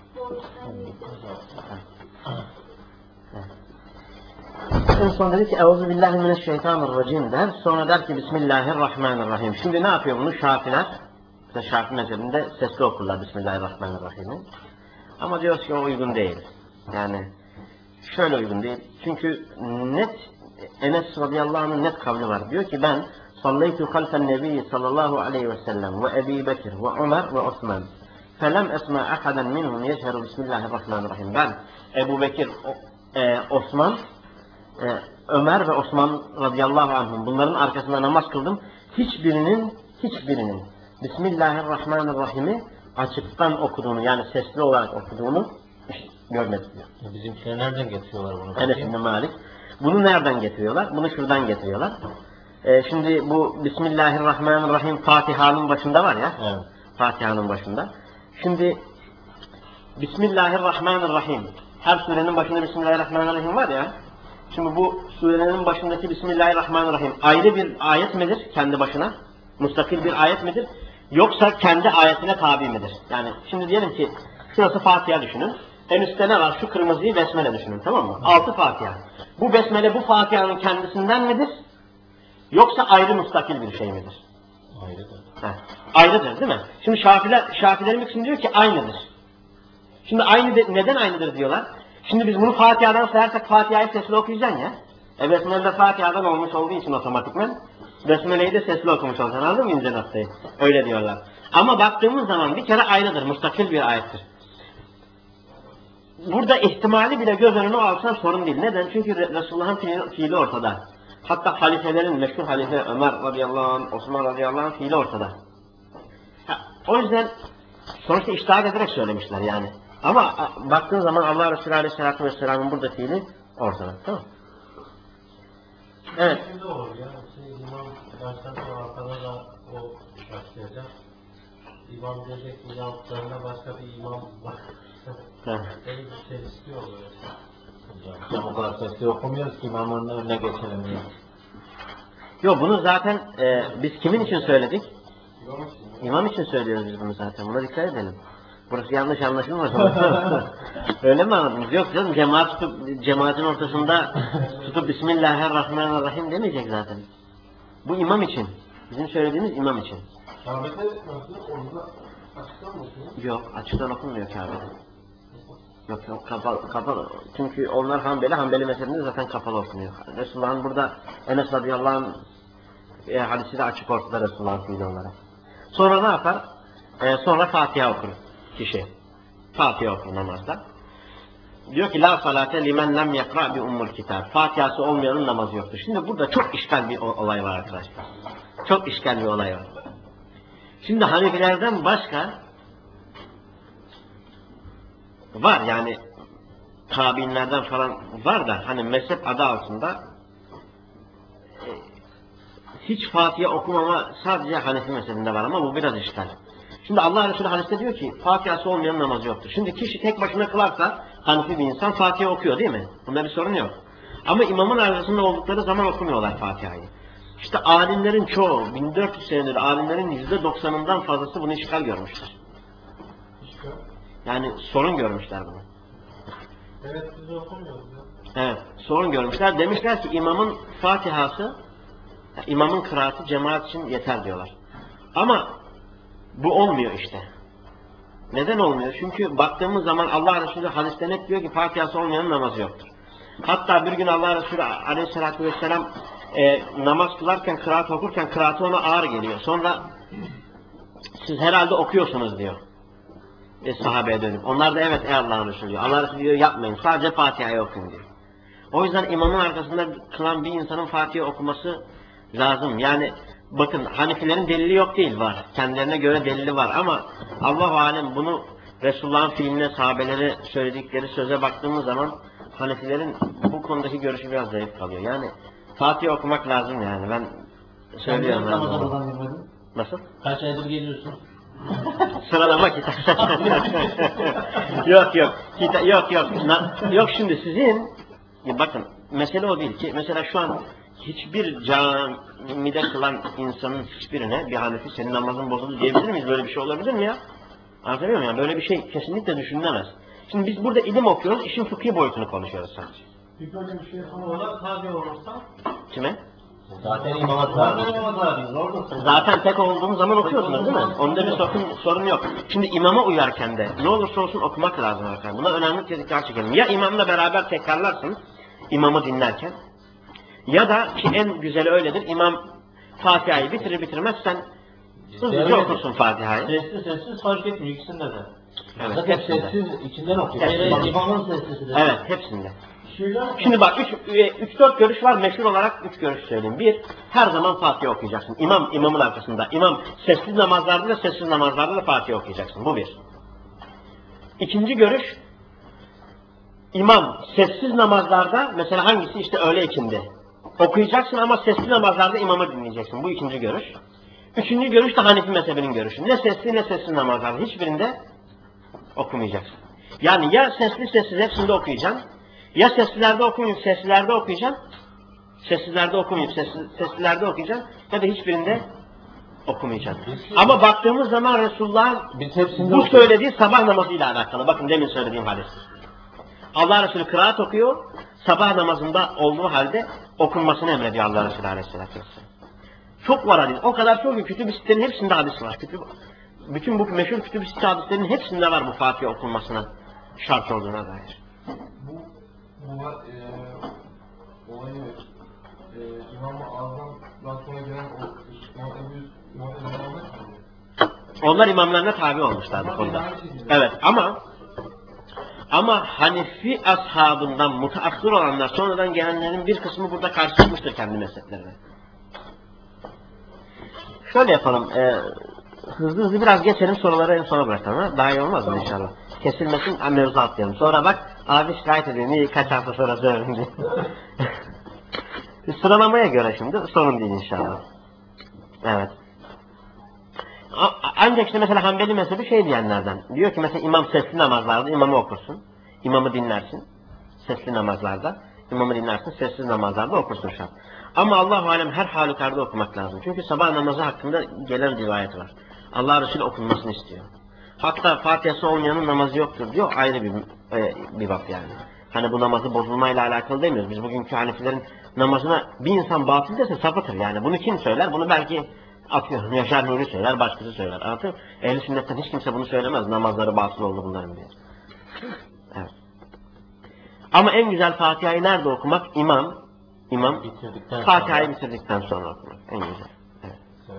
En son dedi ki Euzubillahimineşşeytanirracim der. Sonra der ki Bismillahirrahmanirrahim. Şimdi ne yapıyor bunu? Şafiler. İşte Şafi mezhebinde sesli okurlar Bismillahirrahmanirrahim'i. Ama diyoruz ki o uygun değil. Yani şöyle uygun değil. Çünkü net Enes radıyallahu anh'ın net kavli var. Diyor ki ben sallaytu halfen nebiyyi sallallahu aleyhi ve sellem ve Ebi Bekir ve Ömer ve Osman. Felem esma ahaden minhum yeşheru Bismillahirrahmanirrahim. Ben Ebu Bekir, Osman, Ömer ve Osman radıyallahu anhum bunların arkasında namaz kıldım. Hiçbirinin Bismillahirrahmanirrahim'i açıktan okuduğunu yani sesli olarak okuduğunu görmedik diyor. Bizimkiler nereden getiriyorlar bunu? Enes bin Malik. Bunu nereden getiriyorlar? Bunu şuradan getiriyorlar. Şimdi bu Bismillahirrahmanirrahim Fatiha'nın başında var ya. Evet. Fatiha'nın başında. Şimdi Bismillahirrahmanirrahim. Her surenin başında Bismillahirrahmanirrahim var ya. Şimdi bu surenin başındaki Bismillahirrahmanirrahim ayrı bir ayet midir kendi başına? Müstakil bir ayet midir? Yoksa kendi ayetine tabi midir? Yani şimdi diyelim ki şurası Fatiha düşünün. En üstte ne var? Şu kırmızıyı Besmele düşünün, tamam mı? 6 Fatiha. Bu Besmele bu Fatiha'nın kendisinden midir? Yoksa ayrı müstakil bir şey midir? Ayrıdır. Ayrıdır değil mi? Şimdi Şafilerin kısmı diyor ki aynıdır. Şimdi neden aynıdır diyorlar? Şimdi biz bunu Fatiha'dan sayarsak Fatiha'yı sesli okuyacaksın ya. Besmele de Fatiha'dan olmuş olduğu için otomatikman Besmele'yi de sesli okumuş olacaksın. Anladın mı ince noktayı? Öyle diyorlar. Ama baktığımız zaman bir kere aynıdır. Müstakil bir ayettir. Burada ihtimali bile göz önüne alsan sorun değil. Neden? Çünkü Resulullah'ın fiili ortada. Hatta halifelerin, meşhur halife Ömer radıyallahu anh, Osman radıyallahu anh fiili ortada. O yüzden sonuçta iştahat ederek söylemişler yani. Ama baktığın zaman Allah Resulü aleyhissalatü vesselamın burada fiili ortada. Tamam. Evet. baştan sonra arkada da o başlayacak. İmam diyecek ki yaptıklarına başka bir imam var. Böyle bir çelişki oluyor. Hocam o kadar sesli okumuyoruz ki imamın önüne geçelim diye. Yok bunu zaten biz kimin için söyledik? İmam için söylüyoruz biz bunu zaten. Buna dikkat edelim. Burası yanlış anlaşılmasın. Öyle mi anladınız? Yok canım cemaatin ortasında tutup Bismillahirrahmanirrahim demeyecek zaten. Bu imam için. Bizim söylediğimiz imam için. Kabe'de nasıl? Orada açıktan mı okuyor? Yok açıktan okunmuyor Kabe'de. Yok kapalı. Çünkü onlar Hanbeli mezhebinde zaten kapalı okunuyor. Resulullah'ın burada Enes radıyallahu anh hadisi de açık ortada Resulullah'ın fiili olarak. Sonra ne yapar? Sonra Fatiha okur kişi. Fatiha okur namazda. Diyor ki la salate limen lem yakra bi ummul kitab. Fatihası olmayanın namazı yoktur. Şimdi burada çok işgal bir olay var arkadaşlar. Çok işgal bir olay var. Şimdi Hanefilerden başka var yani tabiinlerden falan var da hani mezhep adı altında hiç Fatiha okumama sadece Hanefi mezhebinde var ama bu biraz işgal. Şimdi Allah Resulü hadiste diyor ki Fatihası olmayan namazı yoktur. Şimdi kişi tek başına kılarsa Hanefi bir insan Fatiha okuyor değil mi? Bunda bir sorun yok. Ama imamın arasında oldukları zaman okumuyorlar Fatiha'yı. İşte alimlerin çoğu 1400 senedir alimlerin %90'ından fazlası bunu işgal görmüşler. Yani sorun görmüşler bunu. Evet biz okumuyoruz ya. Evet sorun görmüşler. Demişler ki imamın Fatihası imamın kıraatı cemaat için yeter diyorlar. Ama bu olmuyor işte. Neden olmuyor? Çünkü baktığımız zaman Allah Resulü hadiste net diyor ki Fatihası olmayanın namazı yoktur. Hatta bir gün Allah Resulü aleyhissalatü vesselam namaz kılarken, kıraat okurken kıraatı ona ağır geliyor. Sonra siz herhalde okuyorsunuz diyor. Sahabeye dönüp. Onlar da evet ey Allah'ın Resulü diyor. Allah Resulü diyor yapmayın. Sadece Fatiha'yı okuyun diyor. O yüzden imamın arkasında kılan bir insanın Fatiha okuması lazım. Yani bakın Hanefilerin delili yok değil var. Kendilerine göre delili var ama Allah-u Alem bunu Resulullah'ın fiiline sahabeleri söyledikleri söze baktığımız zaman Hanefilerin bu konudaki görüşü biraz zayıf kalıyor. Yani Fatiha okumak lazım yani ben söylüyorum. Sen Ramazan'dan girmedin. Nasıl? Kaç aydır geliyorsun? Sıralama kitap. yok. Yok şimdi sizin bakın mesele o değil ki. Mesela şu an hiçbir camide kılan insanın hiçbirine bir Hanefi senin namazın bozuldu diyebilir miyiz? Böyle bir şey olabilir mi ya? Anlatabiliyor muyum? Yani böyle bir şey kesinlikle düşünülemez. Şimdi biz burada ilim okuyoruz, işin fıkhi boyutunu konuşuyoruz sadece. Bir böyle bir şey ona tabi olursa Kime? Zaten imama tabi. Zaten tek olduğumuz zaman okuyorsunuz değil mi? Onda bir sorun yok. Şimdi imama uyarken de ne olursa olsun okumak lazım arkadaşlar. Buna önemli dikkat çekelim. Ya imamla beraber tekrarlarsın imamı dinlerken ya da ki en güzeli öyledir. İmam Fatiha'yı bitirir bitirmez sen hızlıca okursun Fatiha'yı. Sessiz fark etmiyor ikisinde de. Evet, Zaten hepsinde. sessiz içinden okuyor. Hepsinde. İmamın sessiz de. Evet, hepsinde. Şimdi bak 3-4 görüş var. Meşhur olarak 3 görüş söyleyeyim. Bir, her zaman Fatiha okuyacaksın. İmamın arkasında. İmam sessiz namazlarda da sessiz namazlarda da Fatiha okuyacaksın. Bu bir. İkinci görüş, İmam sessiz namazlarda mesela hangisi işte öğle ikindi okuyacaksın ama sessiz namazlarda imamı dinleyeceksin. Bu ikinci görüş. Üçüncü görüş de Hanefi mezhebinin görüşü. Ne sesli ne sessiz namazlarda hiçbirinde okumayacaksın. Yani ya sessiz hepsinde okuyacaksın. Ya seslilerde okumayıp sessizlerde okuyacaksın. Sessizlerde okumayıp sessizlerde okuyacaksın. Ya da hiçbirinde okumayacaksın. Ama baktığımız zaman Resulullah bu söylediği sabah namazıyla alakalı. Bakın demin söylediğim hadis. Allah Resulü kıraat okuyor. Sabah namazında olduğu halde okunmasını emrediyor Allah Resulü Aleyhisselatü Vesselam. Çok var hadis. O kadar çok ki Kütüb-i Sitte'nin hepsinde hadis var. Bütün bu meşhur Kütüb-i Sitte hadislerinin hepsinde var bu Fatiha okunmasına şart olduğuna dair. Bu olayı İmam-ı Azam'dan sonra gelen Onlar imamlarına tabi olmuşlar bu konuda. Evet ama Hanefi ashabından mutaakhir olanlar sonradan gelenlerin bir kısmı burada karşı çıkmıştır kendi mezheplerine. Şöyle yapalım. Hızlı biraz geçelim soruları en sona bırakalım. Ha? Daha iyi olmaz mı inşallah? Kesilmesin mevzu atlayalım. Sonra bak abi şikayet ediyor. Niye kaç hafta sonra söyledim diye. Sıralamaya göre şimdi sorun değil inşallah. Evet. Ancak işte mesela Hanbeli mezhebi şey diyenlerden. Diyor ki mesela imam sesli namazlarda imamı okursun. İmamı dinlersin. Sesli namazlarda. İmamı dinlersin. Sessiz namazlarda okursun şart. Ama Allah-u Alem her halükarda okumak lazım. Çünkü sabah namazı hakkında gelen rivayet var. Allah Resulü okunmasını istiyor. Hatta Fatiha'sı olmayanın namazı yoktur diyor. Ayrı bir bak yani. Hani bu namazı bozulmayla alakalı demiyoruz. Biz bugünkü Hanefilerin namazına bir insan batıl dese sapıtır yani. Bunu kim söyler? Bunu belki atıyorum Yaşar Nuri söyler, başkası söyler. Artık ehl-i sünnetten hiç kimse bunu söylemez. Namazları batıl oldu bunların diye. Evet. Ama en güzel Fatiha'yı nerede okumak? İmam Fatiha'yı bitirdikten sonra okumak. En güzel. Evet.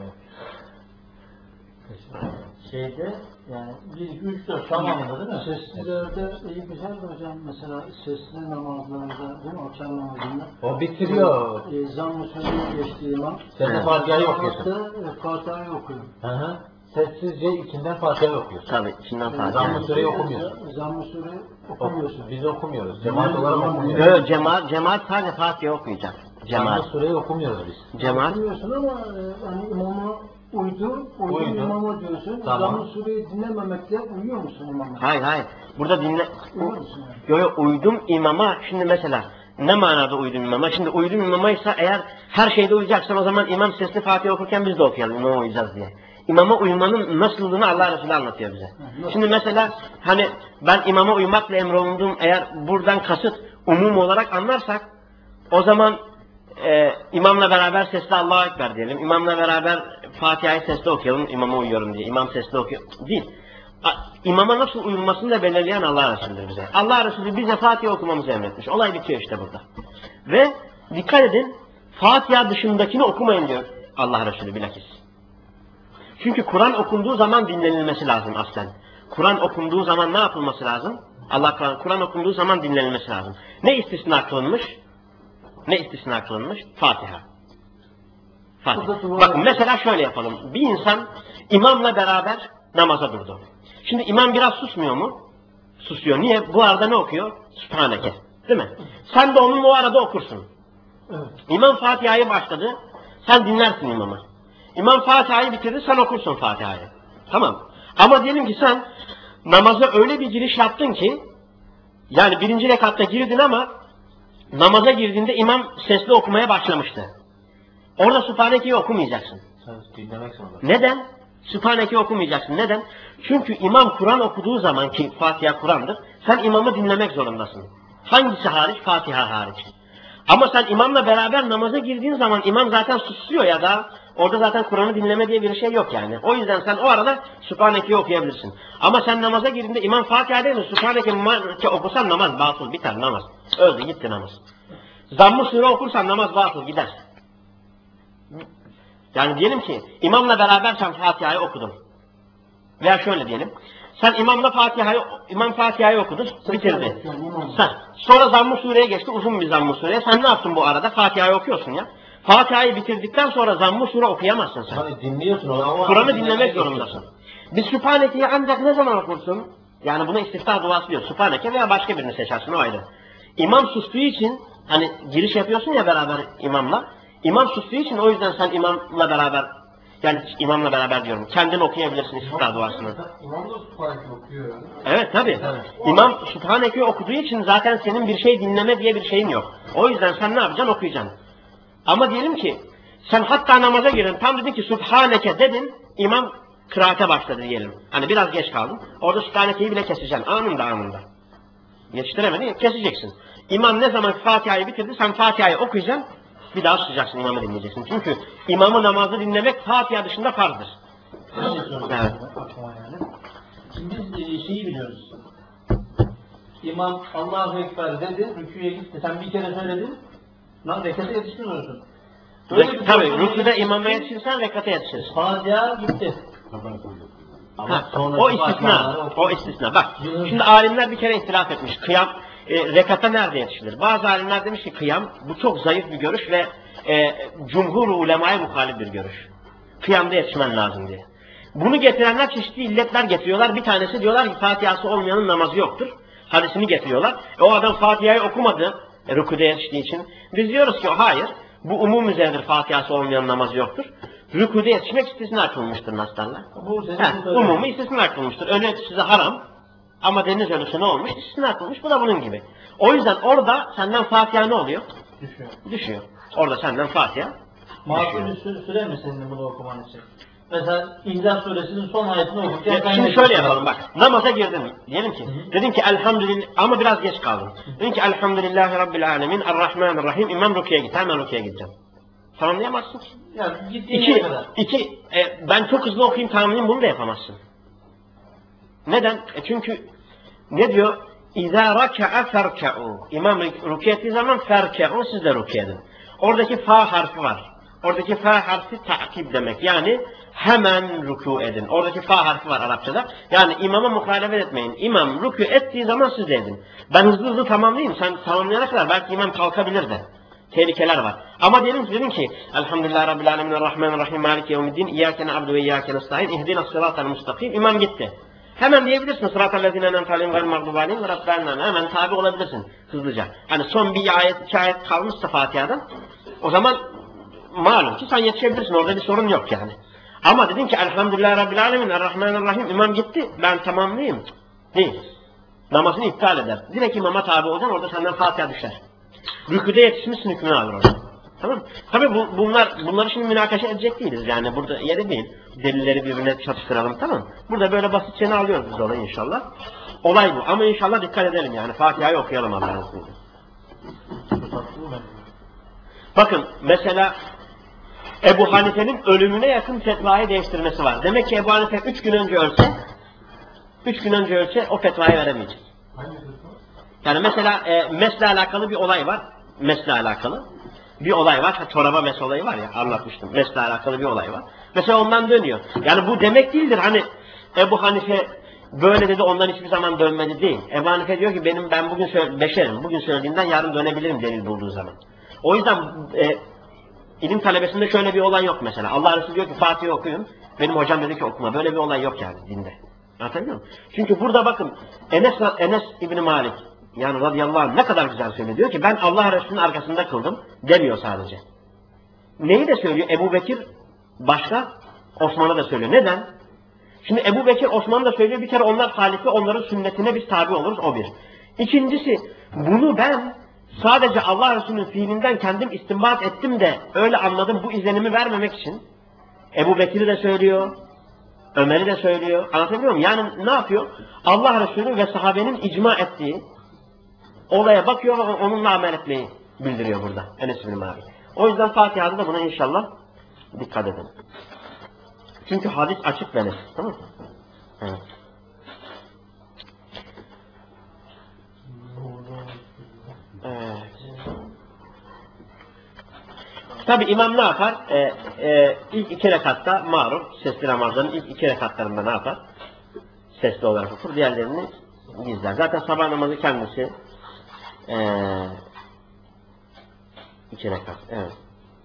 Şeyde yani 1, 2, 3, 4 tamamında değil mi? Seslilerde iyi güzel de hocam mesela sesli namazlarda değil mi? Akşam namazında. O bitiriyor. Zamm-ı Sure'ye geçtiği imam. Sen Fatiha'yı okuyorsun. Fatiha'yı okuyor. Hı. Sessizce içinden Fatiha'yı okuyorsun. Tabii içinden Zamm-ı Fatiha. Sure'yi okumuyorsun. Zamm-ı Sure'yi okumuyorsun. Biz okumuyoruz. Cemaat olarak okumuyoruz. Yok, cemaat sadece Fatiha okuyacak. Zamm-ı Cemaat. Sure'yi okumuyoruz biz. Cemaat. Okumuyorsun ama hani imama uydu imama diyorsun. Tamam. Zamm-ı Sure'yi dinlememekle uyuyor musun imama? Hayır. Burada dinle. Uyuyor musun yani? Yok uydum imama. Şimdi mesela ne manada uydum imama? Şimdi uydum imamaysa eğer her şeyde uyacaksan o zaman imam sesli Fatiha okurken biz de okuyalım imama uyacağız diye. İmama uymanın nasıldığını Allah Resulü anlatıyor bize. Şimdi mesela hani ben imama uymakla emrolundum eğer buradan kasıt umum olarak anlarsak o zaman imamla beraber sesli Allahu Ekber diyelim. İmamla beraber Fatiha'yı sesli okuyalım imama uyuyorum diye. İmam sesli okuyor. Değil. İmama nasıl uyulmasını da belirleyen Allah Resulü'dür bize. Allah Resulü bize Fatiha okumamızı emretmiş. Olay bitiyor işte burada. Ve dikkat edin Fatiha dışındakini okumayın diyor Allah Resulü bilakis. Çünkü Kur'an okunduğu zaman dinlenilmesi lazım aslen. Kur'an okunduğu zaman ne yapılması lazım? Kur'an okunduğu zaman dinlenilmesi lazım. Ne istisna kılınmış? Fatiha. Bakın mesela şöyle yapalım. Bir insan imamla beraber namaza durdu. Şimdi imam biraz susmuyor mu? Susuyor. Niye? Bu arada ne okuyor? Sübhaneke. Değil mi? Sen de onun o arada okursun. Evet. İmam Fatiha'yı başladı. Sen dinlersin imamı. İmam Fatiha'yı bitirdi. Sen okursun Fatiha'yı. Tamam. Ama diyelim ki sen namaza öyle bir giriş yaptın ki yani birinci rekatta girdin ama namaza girdiğinde imam sesli okumaya başlamıştı. Orada Sübhaneke'yi okumayacaksın. Sen dinlemek zorunda. Neden? Sübhaneke'yi okumayacaksın. Neden? Çünkü imam Kur'an okuduğu zaman ki Fatiha Kur'an'dır. Sen imamı dinlemek zorundasın. Hangisi hariç? Fatiha hariç. Ama sen imamla beraber namaza girdiğin zaman imam zaten susuyor ya da orada zaten Kur'an'ı dinleme diye bir şey yok yani. O yüzden sen o arada Sübhaneke'yi okuyabilirsin. Ama sen namaza girdiğinde imam Fatiha değil mi? Sübhaneke okusan namaz batıl biter namaz. Öldü gitti namaz. Zamm-ı Sure okursan namaz batıl gider. Yani diyelim ki imamla beraber sen Fatiha'yı okudun. Veya şöyle diyelim. Sen imam Fatiha'yı okudu, bitirdi. Sonra Zamm-ı Sure'ye geçti, uzun bir Zamm-ı Sure. Sen ne yaptın bu arada? Fatiha'yı okuyorsun ya. Fatiha'yı bitirdikten sonra Zamm-ı Sure okuyamazsın sen. Hani dinliyorsun Kur'an'ı dinlemek zorundasın. Bir Sübhaneke'yi ancak ne zaman okursun? Yani buna istiftah duası diyor. Sübhaneke veya başka birini seçersin o ayrı. İmam sustuğu için hani giriş yapıyorsun ya beraber imamla. İmam sustuğu için o yüzden sen imamla beraber diyorum. Kendin okuyabilirsin istiftah duasını. İmam da Sübhaneke okuyor yani. Evet tabi. İmam Sübhaneke'yi okuduğu için zaten senin bir şey dinleme diye bir şeyin yok. O yüzden sen ne yapacaksın? Okuyacaksın. Ama diyelim ki sen hatta namaza girdin. Tam dedin ki Sübhaneke dedin. İmam kıraate başladı diyelim. Hani biraz geç kaldın. Orada Sübhaneke'yi bile keseceksin. Anında. Yetiştiremedin keseceksin. İmam ne zaman Fatiha'yı bitirdi sen Fatiha'yı okuyacaksın. Bir daha susacaksın imamı dinleyeceksin. Çünkü imamı namazı dinlemek Fatiha dışında farzdır. Evet. Şimdi biz şeyi biliyoruz. İmam Allahu Ekber dedi, rüküye gitti. Sen bir kere söyledin, rekata yetiştirmiyorsun. Tabii, rüküde imama yetişirsen rekata yetişirsin. Fatiha gitti. O istisna. Bak, şimdi alimler bir kere ihtilaf etmiş. Kıyam, rekata nerede yetişilir? Bazı alimler demiş ki kıyam, bu çok zayıf bir görüş ve cumhur-u ulemaya muhalif bir görüş. Kıyamda yetişmen lazım diye. Bunu getirenler çeşitli illetler getiriyorlar. Bir tanesi diyorlar ki Fatiha'sı olmayanın namazı yoktur. Hadisini getiriyorlar. O adam Fatiha'yı okumadı rükûde yetiştiği için. Biz diyoruz ki hayır. Bu umum üzeridir Fatiha'sı olmayanın namazı yoktur. Rükuda yetişmek istisna kılmıştır naslarla. Bu senin Umumi istisna kılmıştır. Önü size haram ama deniz önüsü ne olmuş? İstisna kılmış. Bu da bunun gibi. O yüzden orada senden Fatiha ne oluyor? düşüyor. Düşüyor. Orada senden Fatiha Makul bir süre mi senin bunu okuman için? Mesela İnsan suresinin son ayetini okurken... Şimdi şöyle yapalım bak. Namaza girdin. Diyelim ki. Dedin ki elhamdülillah ama biraz geç kaldın. Dedin ki elhamdülillahi rabbil alemin errahmanirrahim. İmam Rukiye git. Hemen Rukiye gideceğim. Tamamlayamazsın ki. Yani gittiğin yere kadar. Ben çok hızlı okuyayım tamamlayayım bunu da yapamazsın. Neden? Çünkü ne diyor? İzâ rak'a ferke'û. İmam rukiye ettiği zaman ferke'û siz de rukiye edin. Oradaki fa harfi var. Oradaki fa harfi takip demek. Yani hemen rükû edin. Oradaki fa harfi var Arapçada. Yani imama muhalefet etmeyin. İmam rükû ettiği zaman siz de edin. Ben hızlı tamamlayayım. Sen tamamlayana kadar belki imam kalkabilir de. Tehlikeler var. Ama diyelim ki dedin ki elhamdülillah rabbil alemin errahmanirrahim maliki yevmiddin iyyâke na'budu ve iyyâke nestaîn ihdinas sıratal mustakim. İmam gitti. Hemen diyebilirsin sıratal lezîne en'amte aleyhim gayril mağdûbi aleyhim ve rabbâna. Hemen tabi olabilirsin hızlıca. Hani son bir ayet, iki ayet kalmışsa Fatiha'dan o zaman malum ki sen yetişebilirsin. Orada bir sorun yok yani. Ama dedin ki elhamdülillah rabbil alemin errahmanirrahim imam gitti. Ben tamamlayayım. Değil. Namazını iptal eder. Direkt imama tabi olacaksın. Orada senden Fatiha düşer. Rüküde yetişmişsin hükmünü alır orada. Tamam mı? Tabii bunları şimdi münakaşa edecek değiliz. Yani burada yeri değil. Delilleri birbirine çatıştıralım tamam mı? Burada böyle basitçe alıyoruz biz olayı inşallah. Olay bu. Ama inşallah dikkat edelim yani. Fatiha'yı okuyalım Allah'ın izniyle. Bakın mesela Ebu Hanife'nin ölümüne yakın fetvayı değiştirmesi var. Demek ki Ebu Hanife 3 gün önce ölse o fetvayı veremeyecek. Yani mesela mesle alakalı bir olay var. Mesle alakalı bir olay var. Çoraba mes olayı var ya anlatmıştım. Mesle alakalı bir olay var. Mesela ondan dönüyor. Yani bu demek değildir. Hani Ebu Hanife böyle dedi ondan hiçbir zaman dönmedi değil. Ebu Hanife diyor ki ben bugün beşerim. Bugün söylediğimden yarın dönebilirim delil bulduğu zaman. O yüzden ilim talebesinde şöyle bir olay yok mesela. Allah Resulü diyor ki Fatih'i okuyun. Benim hocam dedi ki okuma. Böyle bir olay yok yani dinde. Anlatabiliyor muyum? Çünkü burada bakın Enes İbni Malik yani radıyallahu anh ne kadar güzel söylüyor. Diyor ki ben Allah Resulü'nün arkasında kıldım demiyor sadece. Neyi de söylüyor? Ebu Bekir başka, Osman'a da söylüyor. Neden? Şimdi Ebu Bekir, Osman da söylüyor. Bir kere onlar halife, onların sünnetine biz tabi oluruz. O bir. İkincisi, bunu ben sadece Allah Resulü'nün fiilinden kendim istinbat ettim de öyle anladım bu izlenimi vermemek için Ebu Bekir'i de söylüyor. Ömer'i de söylüyor. Anlatabiliyor muyum? Yani ne yapıyor? Allah Resulü ve sahabenin icma ettiği olaya bakıyor ve onunla amel etmeyi bildiriyor burada. Enes bin Malik. O yüzden Fatiha'da da buna inşallah dikkat edin. Çünkü hadis açık ve net. Tamam mı? Evet. Evet. Tabi imam ne yapar? İlk 2 rekatta maruf, sesli namazların ilk 2 rekatlarında ne yapar? Sesli olarak okur. Diğerlerini gizler. Zaten sabah namazı kendisi 2 rekat. Evet.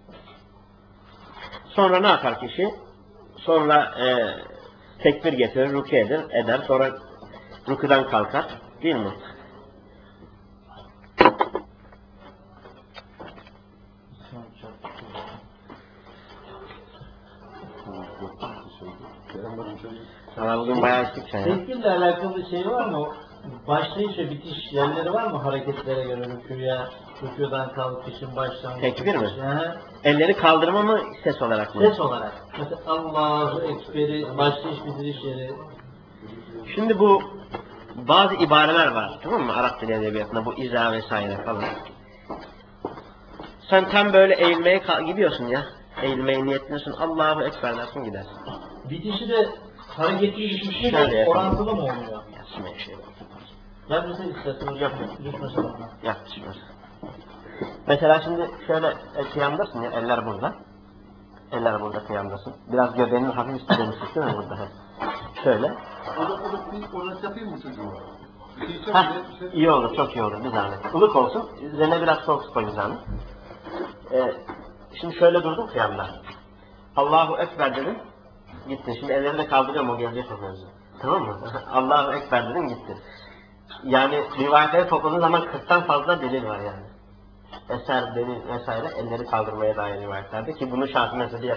Sonra ne yapar kişi? Sonra tekbir getirir, rükû eder. Sonra rükûdan kalkar. Değil mi? Sana bugün bayağı istikçe ya. Tekbirle alakalı şey var mı? Başlayış ve bitiş yerleri var mı hareketlere göre rükûdan kalkışın başlangıcı? Tekbir mi? Yani, Elleri kaldırma mı ses olarak mı? ses olarak. Mesela Allahu Ekber'i, başlayış bitiriş yeri. Şimdi bu bazı ibareler var. Tamam mı? Arap dili edebiyatında bu izah vesaire falan. Sen tam böyle eğilmeye gidiyorsun ya. Eğilmeye niyetliyorsun. Allahu Ekber dersin gidersin. Bitişi de hareketli bitişi Şöyle de yapalım. orantılı mı oluyor? Yasmaya şey var. Yapmasın istersen hocam. Düşmesin ona. Yaklaşmaz. Mesela şimdi şöyle kıyamdasın ya, eller burada. Eller burada kıyamdasın. Biraz göbeğinin hafif üstü dönüştük değil mi burada? Şöyle. Orada yapayım mı çocuğu? Heh, iyi olur, çok iyi olur bir zahmet. Ilık olsun, üzerine biraz soğuk su koy bir zahmet. Şimdi şöyle durdum kıyamda. Allahu Ekber dedim, gittin. Şimdi ellerini de kaldırıyorum, o gelecek o mevzu. Tamam mı? Allahu Ekber dedim, gitti. Yani rivayetleri topladığın zaman 40'tan fazla delil var yani. Eser, delil vesaire elleri kaldırmaya dair rivayetlerde ki bunu Şafii mezhebi yapıyor.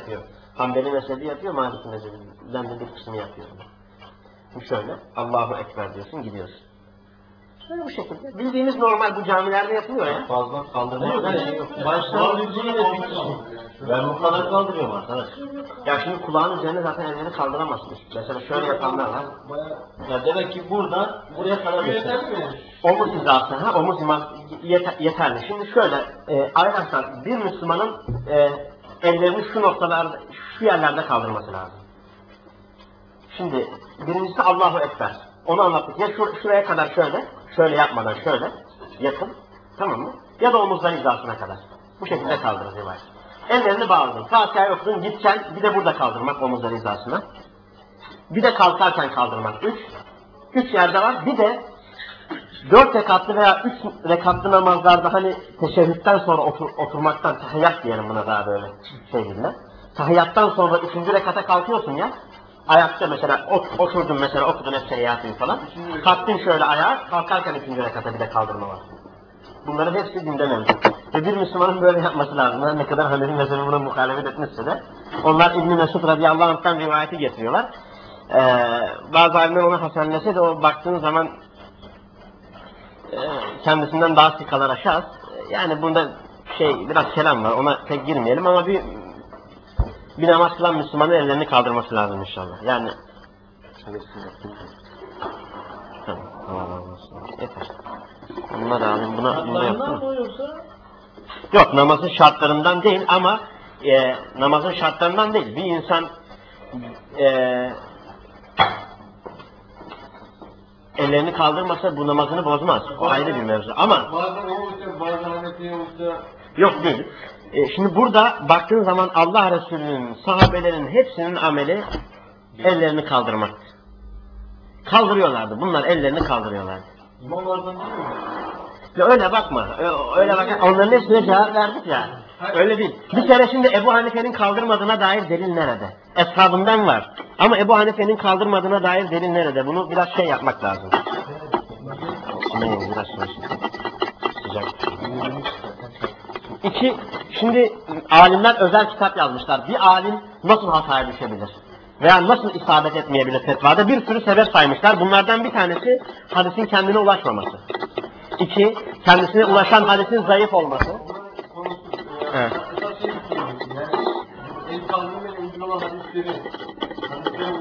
Hanbeli mezhebi yapıyor, Maliki mezhebinden de bir kısmı yapıyor. Bu şöyle, Allahu Ekber diyorsun, gidiyorsun. Böyle bu şekilde. Bildiğimiz normal bu camilerde yapılıyor ya. Fazla kaldırma Yok, yok. şey yok. Başlangıcıyla bitiyor. Ben bu kadar kaldırıyorum arkadaş. Ya şimdi kulağın üzerine zaten elleri kaldıramazsın. Mesela şöyle yapanlar var. Ya demek ki burada, buraya kadar Yeter geçer. mi? Omuz hizası, omuz hizası yeterli. Şimdi şöyle, arkadaşlar bir Müslümanın ellerini şu noktalarda, şu yerlerde kaldırması lazım. Şimdi birincisi Allahu Ekber. Onu anlattık. Ya şuraya kadar şöyle yapmadan şöyle yakın, tamam mı? Ya da omuzların hizasına kadar. Bu şekilde kaldırır rivayet. Ellerini bağladın, Fatiha'yı okudun, gideceksin, bir de burada kaldırmak omuzların hizasına. Bir de kalkarken kaldırmak. Üç yerde var. Bir de 4 rekatlı veya 3 rekatlı namazlarda hani teşehhütten sonra oturmaktan, tahiyyat diyelim buna daha böyle şeyle. Tahiyyattan sonra 3. rekata kalkıyorsun ya. Ayakta mesela oturdun mesela okudun hep seyyatını falan. Kalktın şöyle ayağa, kalkarken 3. rekata bir de kaldırma var. Bunların hepsi dinde mevcut. Ve bir Müslümanın böyle yapması lazım. Yani ne kadar Hanefi mezhebi buna muhalefet etmişse de. Onlar İbn-i Mesud radıyallahu anh'tan rivayeti getiriyorlar. Bazı alimler ona hasenlese de o baktığın zaman kendisinden daha sikalar aşağız. Yani bunda biraz kelam var, ona pek girmeyelim ama bir namaz kılan Müslümanın ellerini kaldırması lazım inşallah. Yani tamam. Yeter. Bunlar abi buna yaptım. Yok, namazın şartlarından değil ama namazın şartlarından değil. Bir insan ellerini kaldırmasa bu namazını bozmaz. O ayrı bir mevzu. Ama Bazen olursa, bazen Hanefi'ye olursa. yok değil. Şimdi burada baktığın zaman Allah Resulü'nün, sahabelerin hepsinin ameli ellerini kaldırmak. Kaldırıyorlardı. Bunlar ellerini kaldırıyorlardı. İmamlardan değil mi? Ya öyle bakma. Öyle bakma. Onların hepsine cevap verdik ya. Öyle değil. Bir kere şimdi Ebu Hanife'nin kaldırmadığına dair delil nerede? Eshabından var. Ama Ebu Hanife'nin kaldırmadığına dair delil nerede? Bunu biraz yapmak lazım. Biraz sıcak. İki, şimdi alimler özel kitap yazmışlar. Bir alim nasıl hataya düşebilir? Veya nasıl isabet etmeyebilir fetvada? Bir sürü sebep saymışlar. Bunlardan bir tanesi hadisin kendine ulaşmaması. İki, kendisine ulaşan hadisin zayıf olması. Evet. El kaldırmayla ilgili olan hadisleri hadislere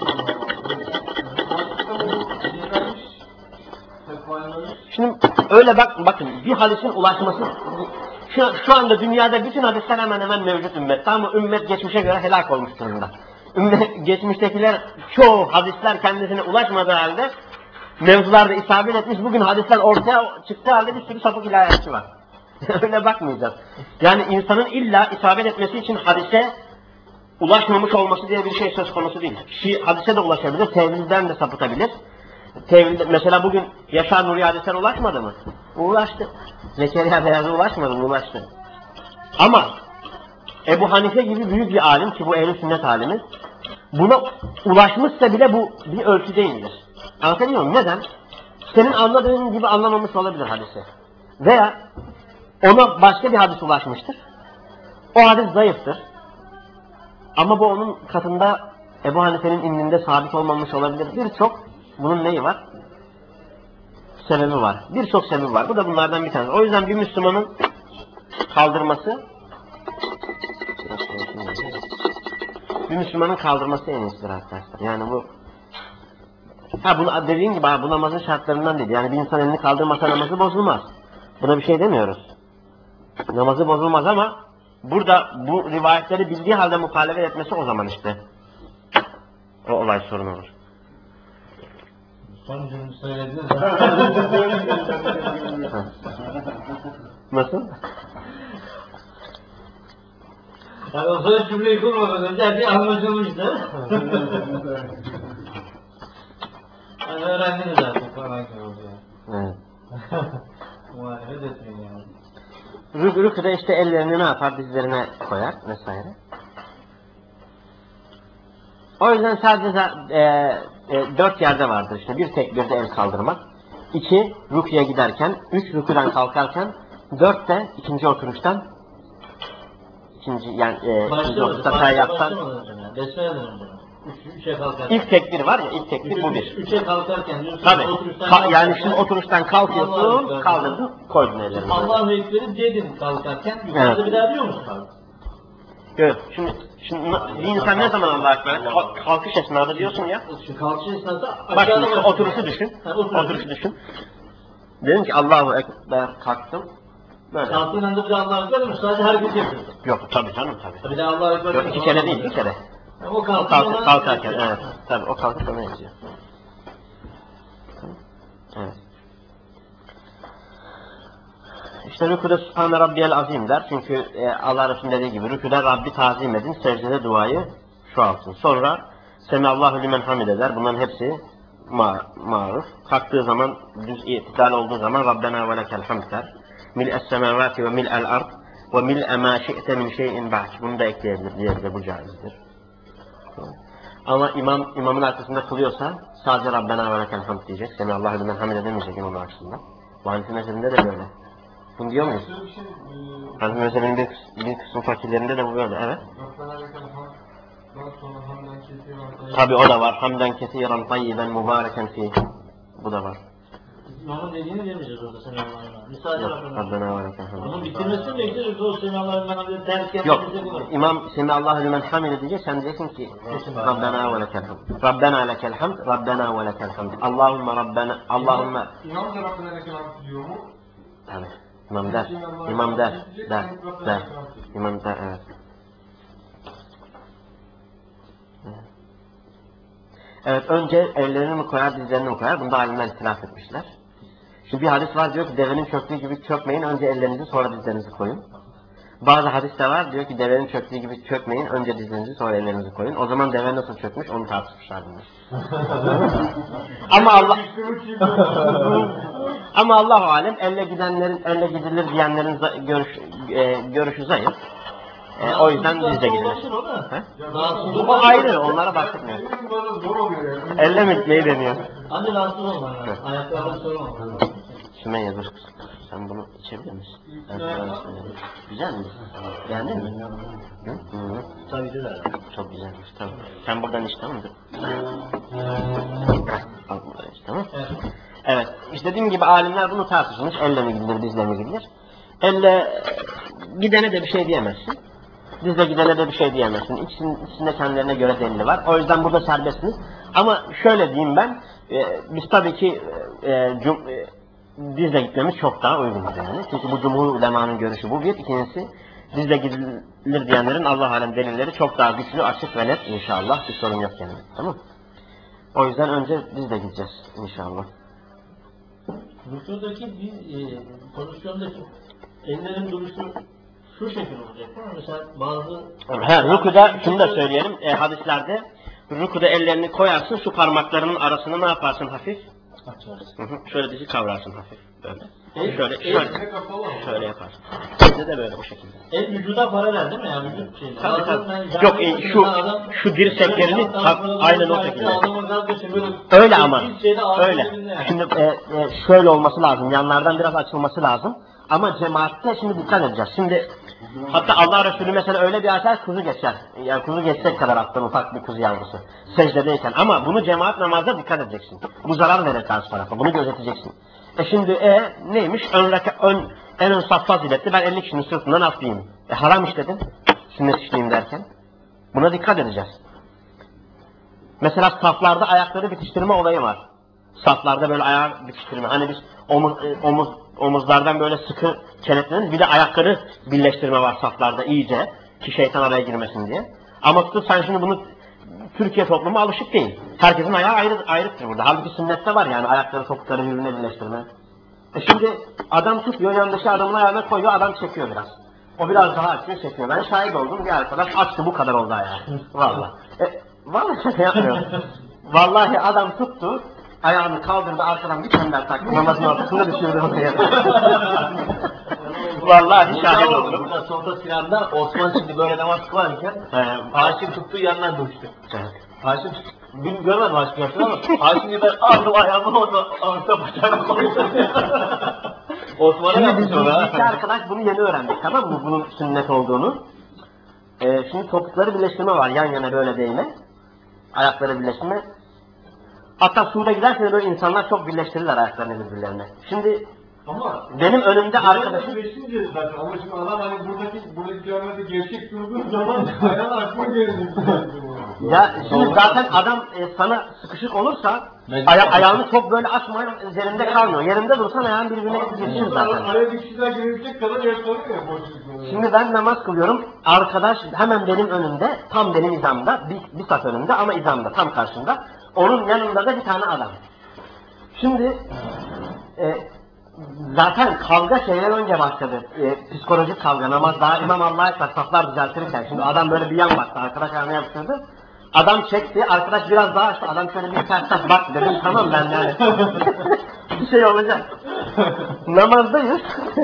Şimdi öyle bakın bir hadisin ulaşması şu anda dünyada bütün hadisler hemen hemen mevcut ümmet. Ama ümmet geçmişe göre helak olmuş durumda. Geçmiştekiler çoğu hadisler kendisine ulaşmadığı halde mevzularda isabet etmiş. Bugün hadisler ortaya çıktığı halde bir sürü sapık ilahiyatçı var. Öyle bakmayacağız. Yani insanın illa isabet etmesi için hadise ulaşmamış olması diye bir şey söz konusu değil. Hadise de ulaşabilir, tevilden de sapıtabilir. Mesela bugün Yaşar Nuri hadisler ulaşmadı mı? Ulaştı. Zekeriya Beyaz'a ulaşmadı mı? Ulaştı. Ama Ebu Hanife gibi büyük bir alim ki bu ehl-i sünnet alimi, buna ulaşmışsa bile bu bir ölçü değildir. Anlatabiliyor muyum? Neden? Senin anladığın gibi anlamamış olabilir hadisi. Veya ona başka bir hadis ulaşmıştır. O hadis zayıftır. Ama bu onun katında Ebu Hanife'nin indinde sabit olmamış olabilir. Birçok bunun neyi var? Sebebi var. Birçok sebebi var. Bu da bunlardan bir tanesi. O yüzden bir Müslümanın kaldırması en iyisidir arkadaşlar. Yani bu bunu dediğim gibi bu namazın şartlarından değil. Yani bir insan elini kaldırmasa namazı bozulmaz. Buna bir şey demiyoruz. Namazı bozulmaz ama burada bu rivayetleri bildiği halde muhalefet etmesi o zaman işte o olay sorun olur. Son cümle söylediniz. Nasıl? Yani o son cümleyi kurmadan önce her şey anlaşılmıştı. Yani öğrendiniz artık falan gibi oluyor. Evet. Muhalefet etmeyin yani. Rüküde işte ellerini ne yapar? Dizlerine koyar vesaire. O yüzden sadece 4 yerde vardır işte. Bir tekbirde el kaldırmak. 2 rüküye giderken. 3 rüküden kalkarken. 4 de ikinci oturuştan ikinci yani ikinci Başlamadı. oturuşta tahiyyattan Başlamadan önce. Besmele'den önce. Üçe kalkarken. ilk tekbir var ya, ilk tekbir bu bir. Üçe kalkarken diyorsun. Tabii. Oturuştan Yani şimdi oturuştan kalkıyorsun, Allahu Ekber. kaldırdın, koydun ellerini. Allahu Ekber'i dedin kalkarken. Yukarıda Evet. bir daha diyor musun? Evet. Şimdi bir insan ne zaman Allah'a Ekber? Kalkış esnasında diyorsun ya. Şu kalkış esnasında Bak şimdi aşağıda şu oturuşu düşün. Ha, Oturuşu düşün. Dedim ki Allahu Ekber, kalktım. Böyle. Kalktığın anda bir de Allahu Ekber mi? Sadece hareket yapıyorsun. Yok tabii canım tabii. Bir de Allahu Ekber. Yok, iki kere değil, bir kere. O kalkıyor. Kalkarken evet. Tabii o kalkıp ona yazıyor. Evet. İşte rükuda Sübhane Rabbiyel Azim der. Çünkü Allah Resulü'nün dediği gibi rükuda Rabbi tazim edin, secdede duayı çoğaltın. Sonra Semallahu limen hamide der. Bunların hepsi maruf. Kalktığı zaman, düz itidal olduğu zaman Rabbena ve lekel hamd der. Mil'es semavati ve mil'el ard ve mil'e ma şi'te min şeyin ba'd. Bunu da ekleyebilir. Diğeri de bu caizdir. Ama imamın arkasında kılıyorsa sadece Rabbena ve lekel hamd diyecek. Semallahu limen hamide demeyecek imamın arkasında. Bu Hanifi mezhebinde de böyle. Bunu diyor muyuz? Hanifi mezhebinin bir kısım fakirlerinde de bu böyle. Evet. Tabi o da var. Hamden kesiren tayyiben mübareken fi. Bu da var. İmamın dediğini demeyeceğiz orada sen Allah'a emanet. Müsaade Rabbena ve lekel hamd. Onun bitirmesini bekleriz. O sen Allah'a emanet terk Yok. yapmayacak. İmam Semallahu limen hamide diyecek. Sen diyeceksin ki Rabbena ve lekel hamd. Rabbena lekel hamd. Rabbena ve lekel hamd. Allahümme Rabbena. Allahümme. İmam da Rabbena lekel hamd diyor mu? Evet. İmam der. İmam der. Der. İmam der. Evet. Evet, önce ellerini mi koyar, dizlerini mi koyar? Bunda alimler ihtilaf etmişler. Şimdi bir hadis var diyor ki devenin çöktüğü gibi çökmeyin, önce ellerinizi sonra dizlerinizi koyun. Bazı hadiste var diyor ki devenin çöktüğü gibi çökmeyin, önce dizlerinizi sonra ellerinizi koyun. O zaman deve nasıl çökmüş onu tartışmışlar bunlar. Ama Allahu alem elle gidilir diyenlerin görüşü zayıf. O yüzden dizle gidilir. O ayrı, onlara bahsetmiyor. Elle mi gitmeyi deniyor. Hadi rahatsız olma ya. Ayaklarına sorma. Sümeyye dur. Sen bunu içebilir misin? Güzel mi? Beğendin mi? Hı? Tabii güzel. Çok güzelmiş, tamam. Sen buradan iç, tamam mı? Al buradan iç, tamam. Evet, işte dediğim gibi alimler bunu tartışmış. Elle mi gidilir, dizle mi gidilir? Elle gidene de bir şey diyemezsin. Dizle gidene de bir şey diyemezsin. İkisinde kendilerine göre delili var. O yüzden burada serbestsiniz. Ama şöyle diyeyim ben, biz tabii ki dizle gitmemiz çok daha uygundur yani. Çünkü bu cumhur ulemanın görüşü bu bir. İkincisi dizle gidilir diyenlerin Allah alem delilleri çok daha güçlü, açık ve net inşallah. Bir sorun yok yani. Tamam. O yüzden önce dizle gideceğiz inşallah. Rükûdaki bir pozisyondaki ellerin duruşu şu şekil olacak. Mesela bazı... Rükuda şunu da söyleyelim. Hadislerde rükuda ellerini koyarsın, şu parmaklarının arasını ne yaparsın hafif? Şöyle dizi kavrarsın hafif. Böyle. Şöyle yaparsın. Bizde de böyle bu şekilde. El vücuda paralel değil mi? Yani vücut şeyi. Tabii. Yok şu dirseklerini aynen o şekilde. Öyle ama. Öyle. Şimdi şöyle olması lazım. Yanlardan biraz açılması lazım. Ama cemaatte şimdi dikkat edeceğiz. Şimdi hatta Allah Resulü mesela öyle bir açar kuzu geçer. Yani kuzu geçecek kadar alttan ufak bir kuzu yavrusu. Secdedeyken. Ama bunu cemaat namazda dikkat edeceksin. Bu zarar verir karşı tarafa. Bunu gözeteceksin. Şimdi neymiş? En ön saf faziletli. Ben 50 kişinin sırtından atlayayım. Haram işledim. Sünnet işleyeyim derken. Buna dikkat edeceğiz. Mesela saflarda ayakları bitiştirme olayı var. Saflarda böyle ayağı bitiştirme. Hani biz omuzlardan böyle sıkı kenetlenir. Bir de ayakları birleştirme var saflarda iyice. Ki şeytan araya girmesin diye. Ama tutup sen şimdi bunu Türkiye toplumu alışık değil. Herkesin ayağı ayrıktır burada. Halbuki sünnette var yani ayakları topukları birbirine birleştirme. Şimdi adam tutuyor yanındaki adamın ayağına koyuyor adam çekiyor biraz. O biraz daha açıyor çekiyor. Ben şahit oldum bir arkadaş açtı bu kadar oldu ayağı. Vallahi. Vallahi şaka yapmıyorum. Vallahi adam tuttu. Ayağını kaldırdı arkadan bir çember taktı. Namazın ortasında düşürdü ortaya. Vallahi şahit oldum. Burada solda Sinan'da Osman şimdi böyle namaz kılarken Haşim tuttuğu yanından düştü. Haşim görmedim Haşim yaptı ama Haşim'i ben aldım ayağımı orta bacağına koydum. Osman'a Şimdi biz yapmış ona. iki arkadaş bunu yeni öğrendik tamam mı? Bunun sünnet olduğunu. Şimdi topukları birleştirme var. Yan yana böyle değme. Ayakları birleştirme. Hatta suda giderken de böyle insanlar çok birleştirirler ayaklarını birbirlerine. Şimdi Ama benim önümde arkadaşım... birleşince zaten ama şimdi adam hani buradaki camide gevşek durduğu zaman ayağını açma gerekiyor. Ya şimdi zaten adam sana sıkışık olursa ayağını çok böyle açmayın üzerinde kalmıyor. Yerinde dursan ayağın birbirine geçiyor zaten. Araya bir kişiler girebilecek kadar yer kalıyor ya boşluk. Şimdi ben namaz kılıyorum. Arkadaş hemen benim önümde, tam benim hizamda, bir saf önümde ama hizamda, tam karşımda. Onun yanında da bir tane adam. Şimdi zaten kavga şeyler önce başladı. Psikolojik kavga, namaz daha İmam Allah'a ekber, saflar düzeltirken. Şimdi adam böyle bir yan baktı, arkadaş ayağına yapıştırdı. Adam çekti, arkadaş biraz daha açtı. Adam şöyle bir ters bak dedim, tamam ben yani. Bir şey olacak. Namazdayız.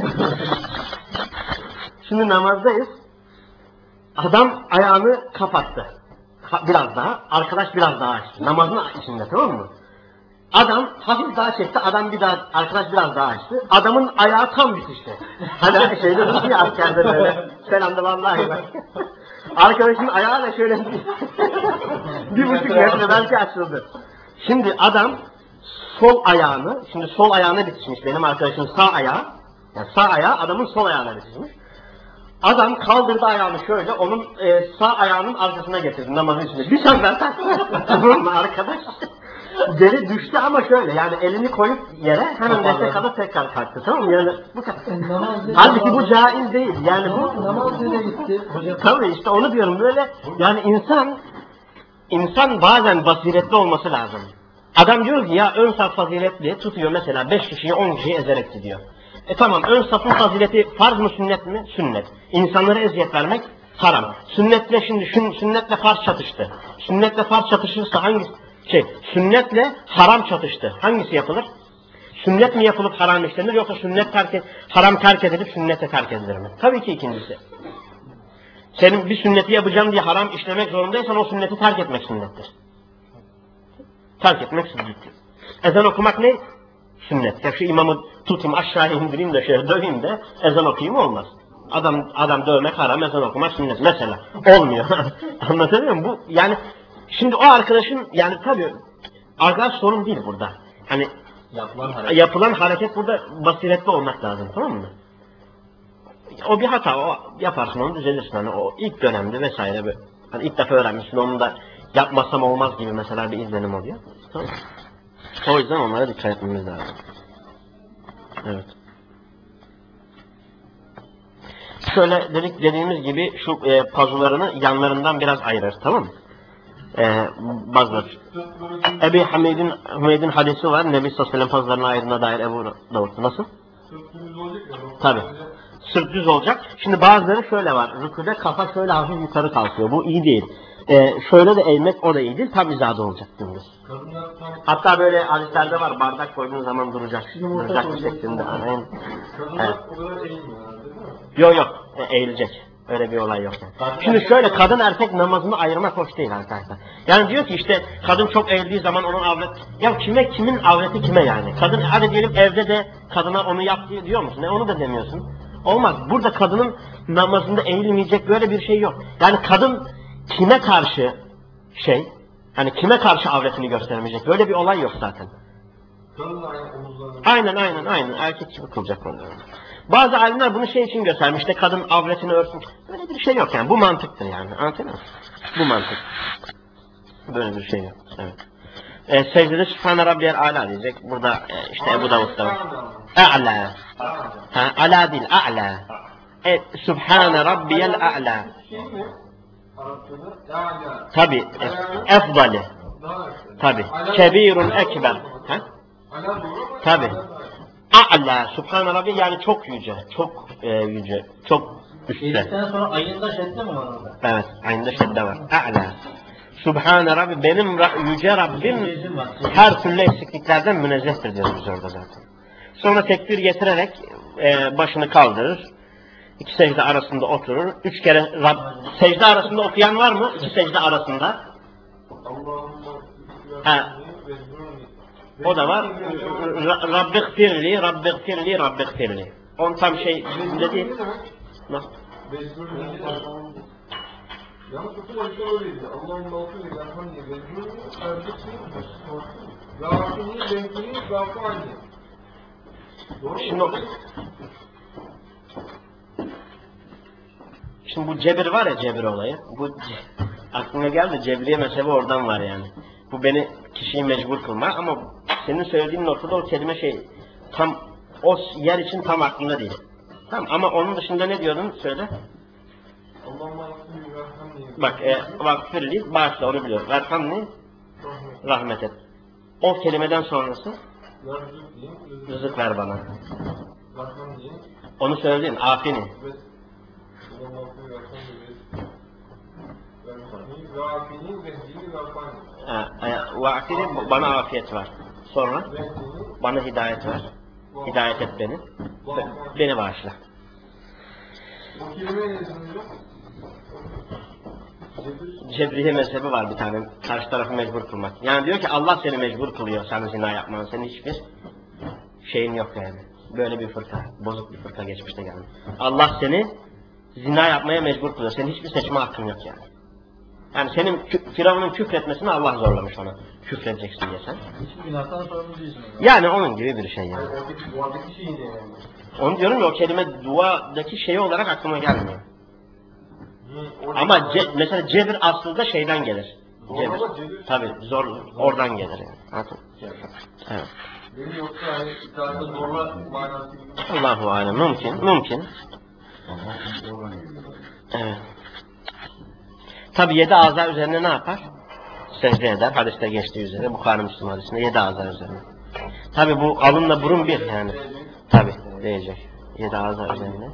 Şimdi namazdayız. Adam ayağını kapattı. Biraz daha, arkadaş biraz daha açtı. Namazın içinde, tamam mı? Adam hafif daha çekti, adam bir daha, arkadaş biraz daha açtı. Adamın ayağı tam bitişti. Hani şeyde durdu ya askerde böyle. Selamda vallahi bak. Arkadaşın ayağı da şöyle 1,5 metre belki açıldı. Şimdi adam sol ayağını, şimdi sol ayağına bitişmiş benim arkadaşım sağ ayağı. Yani sağ ayağı adamın sol ayağına bitişmiş. Adam kaldırdı ayağını şöyle, onun sağ ayağının arkasına getirdi namazın içinde. Bir sefer taktı. Tamam mı arkadaş? Geri düştü ama şöyle, yani elini koyup yere hemen destek alıp tekrar kalktı, tamam mı? Yani bu kadar. Halbuki bu caiz değil, yani bu... Namaz nereye gitti hocam? Tabii işte onu diyorum böyle, yani insan bazen basiretli olması lazım. Adam diyor ki ya ön saf faziletli, tutuyor mesela 5 kişiyi 10 kişiyi ezerek gidiyor. Tamam, ön safın fazileti farz mı sünnet mi? Sünnet. İnsanlara eziyet vermek haram. Sünnetle şimdi sünnetle farz çatıştı. Sünnetle farz çatışırsa hangisi? Sünnetle haram çatıştı. Hangisi yapılır? Sünnet mi yapılıp haram işlenir yoksa haram terk edilip sünnete terk edilir mi? Tabii ki ikincisi. Senin bir sünneti yapacağım diye haram işlemek zorundaysan o sünneti terk etmek sünnettir. Terk etmek sünnettir. Ezan okumak ne? Sünnet. Ya şu imamı tutayım aşağıya indireyim de şöyle döveyim de ezan okuyayım olmaz. Adam dövmek haram, ezan okumak sünnet. Mesela olmuyor. Anlatabiliyor muyum? Bu yani şimdi o arkadaşın yani tabii arkadaş sorun değil burada. Hani yapılan hareket burada basiretli olmak lazım, tamam mı? O bir hata, o yaparsın onu düzelirsin. Hani o ilk dönemde vesaire böyle. Hani ilk defa öğrenmişsin, onu da yapmasam olmaz gibi mesela bir izlenim oluyor. Tamam mı? O yüzden onlara dikkat etmemiz lazım. Evet. Şöyle dediğimiz gibi şu pazularını yanlarından biraz ayırır, tamam mı? Bazıları. Ebi Hümeyd'in hadisi var. Nebi sallallahu aleyhi ve sellem pazularını ayırdığına dair Ebu Davud'da. Nasıl? Tabii. Sırt düz olacak. Şimdi bazıları şöyle var. Rüküde kafa şöyle hafif yukarı kalkıyor. Bu iyi değil. Şöyle de eğmek o da iyi değil. Tam hizada olacak dümdüz. Hatta böyle hadislerde var. Bardak koyduğun zaman duracak. Duracak şeklinde. Evet. Yok. Eğilecek. Öyle bir olay yok. Yani. Şimdi şöyle kadın erkek namazını ayırmak hoş değil arkadaşlar. Yani diyor ki işte kadın çok eğildiği zaman onun avret... Ya kimin avreti kime yani? Kadın hadi diyelim evde de kadına onu yap diyor musun? Onu da demiyorsun. Olmaz. Burada kadının namazında eğilmeyecek böyle bir şey yok. Yani kadın kime karşı hani kime karşı avretini göstermeyecek? Böyle bir olay yok zaten. Aynen. Erkek gibi kılacak onu. Bazı alimler bunu için göstermiş. İşte kadın avretini örsün. Böyle bir şey yok yani. Bu mantıktır yani. Anladın mı? Bu mantık. Böyle bir şey yok. Evet. Secdede Sübhane Rabbiyel A'la diyecek. Burada işte Ebu Davud'da var. A'la. Ala değil. A'la. Sübhane Rabbiyel A'la. Tabi. Efdali. Tabi. Kebirun ekber. Tabi. A'la. Sübhane Rabbi yani çok yüce. Çok yüce. Çok üstte. Dedikten sonra ayında şedde mi var orada? Evet. Ayında şedde var. A'la. Sübhane Rabbi benim yüce Rabbim her türlü eksikliklerden münezzehtir diyoruz biz orada zaten. Sonra tekbir getirerek başını kaldırır. İki secde arasında oturur. 3 kere secde arasında okuyan var mı? 2 secde arasında. O da var. Rabbigfirli, Rabbigfirli, Rabbigfirli. On tam şey cümle değil. Yalnız okumayışta öyleydi. Allah'ın altı ve Erhan diye benziyor. Kardeşliğin Rafini, Renkini, Rafani. Doğru Şimdi, mu? şimdi bu cebir var ya, cebir olayı. Bu aklıma geldi, cebriye mezhebi oradan var yani. Bu beni kişiyi mecbur kılma ama senin söylediğin noktada o kelime tam o yer için tam aklımda değil. Tamam ama onun dışında ne diyordun? Söyle. Allah'ın altı ve Erhan diye. Bak, vakfirli, bağışla, onu biliyorum. Verhamni, rahmet et. O kelimeden sonrası Rızık diyeyim. rızık ver bana. Erhan diyeyim. Onu söyledin, afini. Ve Allah'ın altı ve Erhan diye. Rafini, Renkini, Rafani. Vakfirli, bana afiyet ver. Sonra Renkini, bana hidayet ver. Hidayet et beni. Beni bağışla. o kelime ne yazılıyor? Cebriye mezhebi var bir tane. Karşı tarafı mecbur kılmak. Yani diyor ki Allah seni mecbur kılıyor sana zina yapmanı. Senin hiçbir şeyin yok yani. Böyle bir fırka. Bozuk bir fırka geçmişte geldi. Allah seni zina yapmaya mecbur kılıyor. Senin hiçbir seçme hakkın yok yani. Yani senin Firavun'un küfretmesini Allah zorlamış ona. Küfredeceksin diye sen. Hiçbir günahtan sorumlu değilsin. Yani onun gibi bir şey yani. Oradaki şey ne yani? Onu diyorum ya, o kelime duadaki şeyi olarak aklıma gelmiyor. Ama mesela cebir aslında şeyden gelir. Cebir. Tabii zor, oradan gelir yani. Anladın? Evet. Benim yoksa hani itaatı zorla manası gibi. Allahu alem, mümkün. Evet. Tabii 7 aza üzerine ne yapar? Secde eder. Hadiste geçtiği üzere, Bukhari Müslüm hadisinde 7 aza üzerine. Tabii bu alınla burun bir yani. Tabii diyecek. 7 aza üzerine.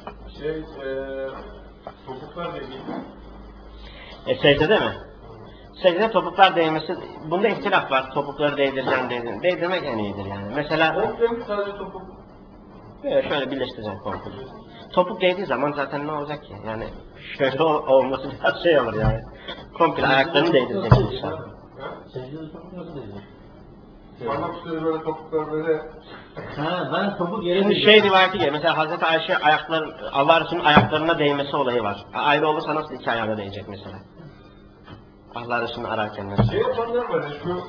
Topuklar dediğim. Secdede mi? Secdede topuklar değmesi, bunda ihtilaf var. Topukları değdireceksin. Değdirmek en iyidir yani. Mesela Komple mi sadece topuk? şöyle birleştireceksin komple. Topuk değdiği zaman zaten ne olacak ki? Yani şöyle olması biraz şey olur yani. Komple ayaklarını değdireceksin inşallah. Secdede topuk nasıl değecek? Parmak üstleri böyle topuklar böyle. Ben topuk yere Şimdi rivayeti geliyor. Mesela Hazreti Ayşe Allah Resulü'nün ayaklarına değmesi olayı var. Ayrı olursa nasıl iki ayağına değecek mesela? Allah Resulü'nü ararken mesela. Şey yapanlar var ya şu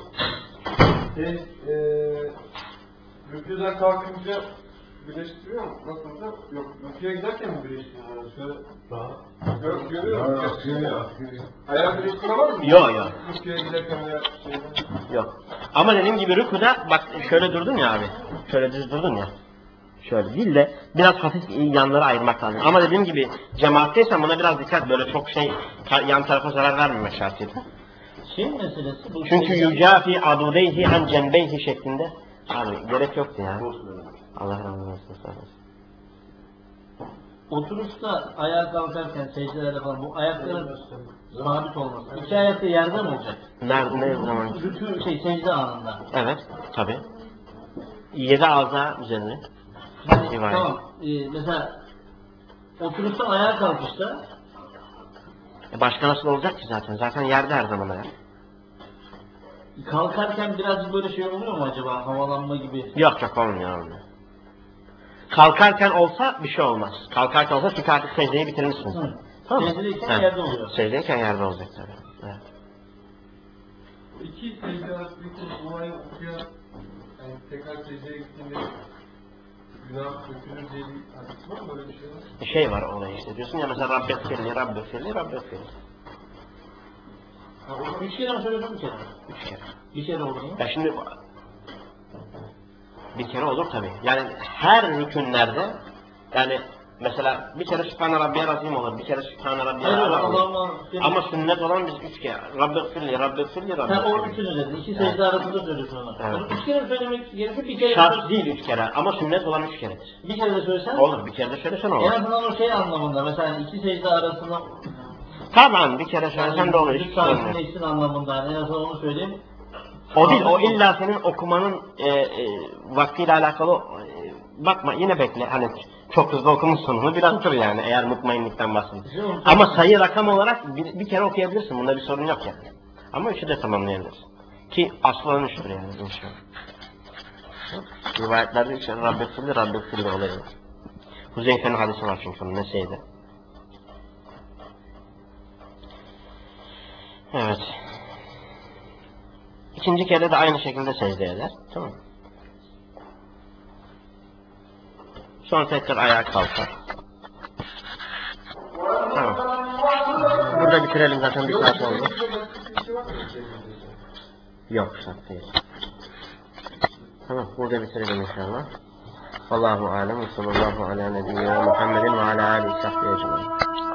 rüküden kalkınca birleştiriyor mu? Nasıl da? Yok, rüküye giderken mi birleştiriyorlar? Şöyle görüyor musun? Ayağı birleştirme var mı? Yok. Rüküye giderken veya şeyden. Yok. Ama dediğim gibi rükuda bak şöyle durdun ya abi. Şöyle düz durdun ya. Şöyle değil de biraz hafif yanları ayırmak lazım. Ama dediğim gibi cemaatteysen buna biraz dikkat, böyle çok yan tarafa zarar vermemek şartıyla. Şey meselesi bu. Çünkü yücafi adudeyhi an cembeyhi şeklinde. Abi gerek yoktu ya. Allah razı olsun. Oturuşta ayağa kalkarken secdelerde falan bu ayakların sabit olması. İki ayak da yerde mi olacak? Ne zaman? Rükû secde anında. Evet, tabi. 7 ağza üzerine. Rivayet. Tamam. Mesela oturuşta ayağa kalkışta Başka nasıl olacak ki zaten? Zaten yerde her zaman ayak. kalkarken birazcık böyle şey oluyor mu acaba? Havalanma gibi. Yok olmuyor. Kalkarken olsa bir şey olmaz. Kalkarken olsa çünkü artık secdeyi bitirmişsiniz. Hı. Tamam mı? Secdedeyken yerde oluyor. Secdeyken yerde olacak tabii. Evet. İki secde arasındaki olayı okuyan, yani tekrar secdeye gittiğinde günah dökülür diye bir hadis var mı? Böyle bir şey var. Şey var olay işte, diyorsun ya mesela Rabbetfirli. Üç kere mi söyledin, bir kere mi? 3 kere. Bir kere olur mu? Ya şimdi bir kere olur tabii. Yani her rükünlerde yani mesela bir kere Sübhane Rabbiyel Azim olur, bir kere Sübhane Rabbiyel Hayır, Azim olur. Allah'ım. Ama sünnet olan biz 3 kere. Rabbetfirli. Sen o üçünü dedin. İki secde arasında söylüyorsun ona. Evet. Onu üç kere söylemek gerekir, bir kere Şart değil 3 kere ama sünnet olan 3 keredir. bir kere de söylesen. Olur, bir kere de söylesen En olur. azından o şey anlamında, mesela iki secde arasında Tamam, bir kere söylesen de olur. Hiç Hiç sorun yok. sakinleşsin anlamında. En azından onu söyleyeyim. O değil, o illa senin okumanın vaktiyle alakalı. Bakma, yine bekle. Hani çok hızlı okumuşsun onu, biraz dur yani eğer mutmainlikten bahsediyorsun. Ama sayı rakam olarak bir kere okuyabilirsin. Bunda bir sorun yok yani. Ama üçü de tamamlayabilirsin. Ki aslı olan üçtür yani inşallah. Rivayetlerde işte Rabbetfirli olayı var. Huzeyfe'nin hadisi var çünkü onun Nese'de. Evet. İkinci kere de aynı şekilde secde eder. Tamam mı? Sonra tekrar ayağa kalkar. Tamam. Burada bitirelim zaten, bir saat oldu. Yok, şart değil. Tamam, burada bitirelim inşallah. Allahu alem ve sallallahu ala nebiyyina Muhammedin ve ala alihi sahbihi ecmaîn.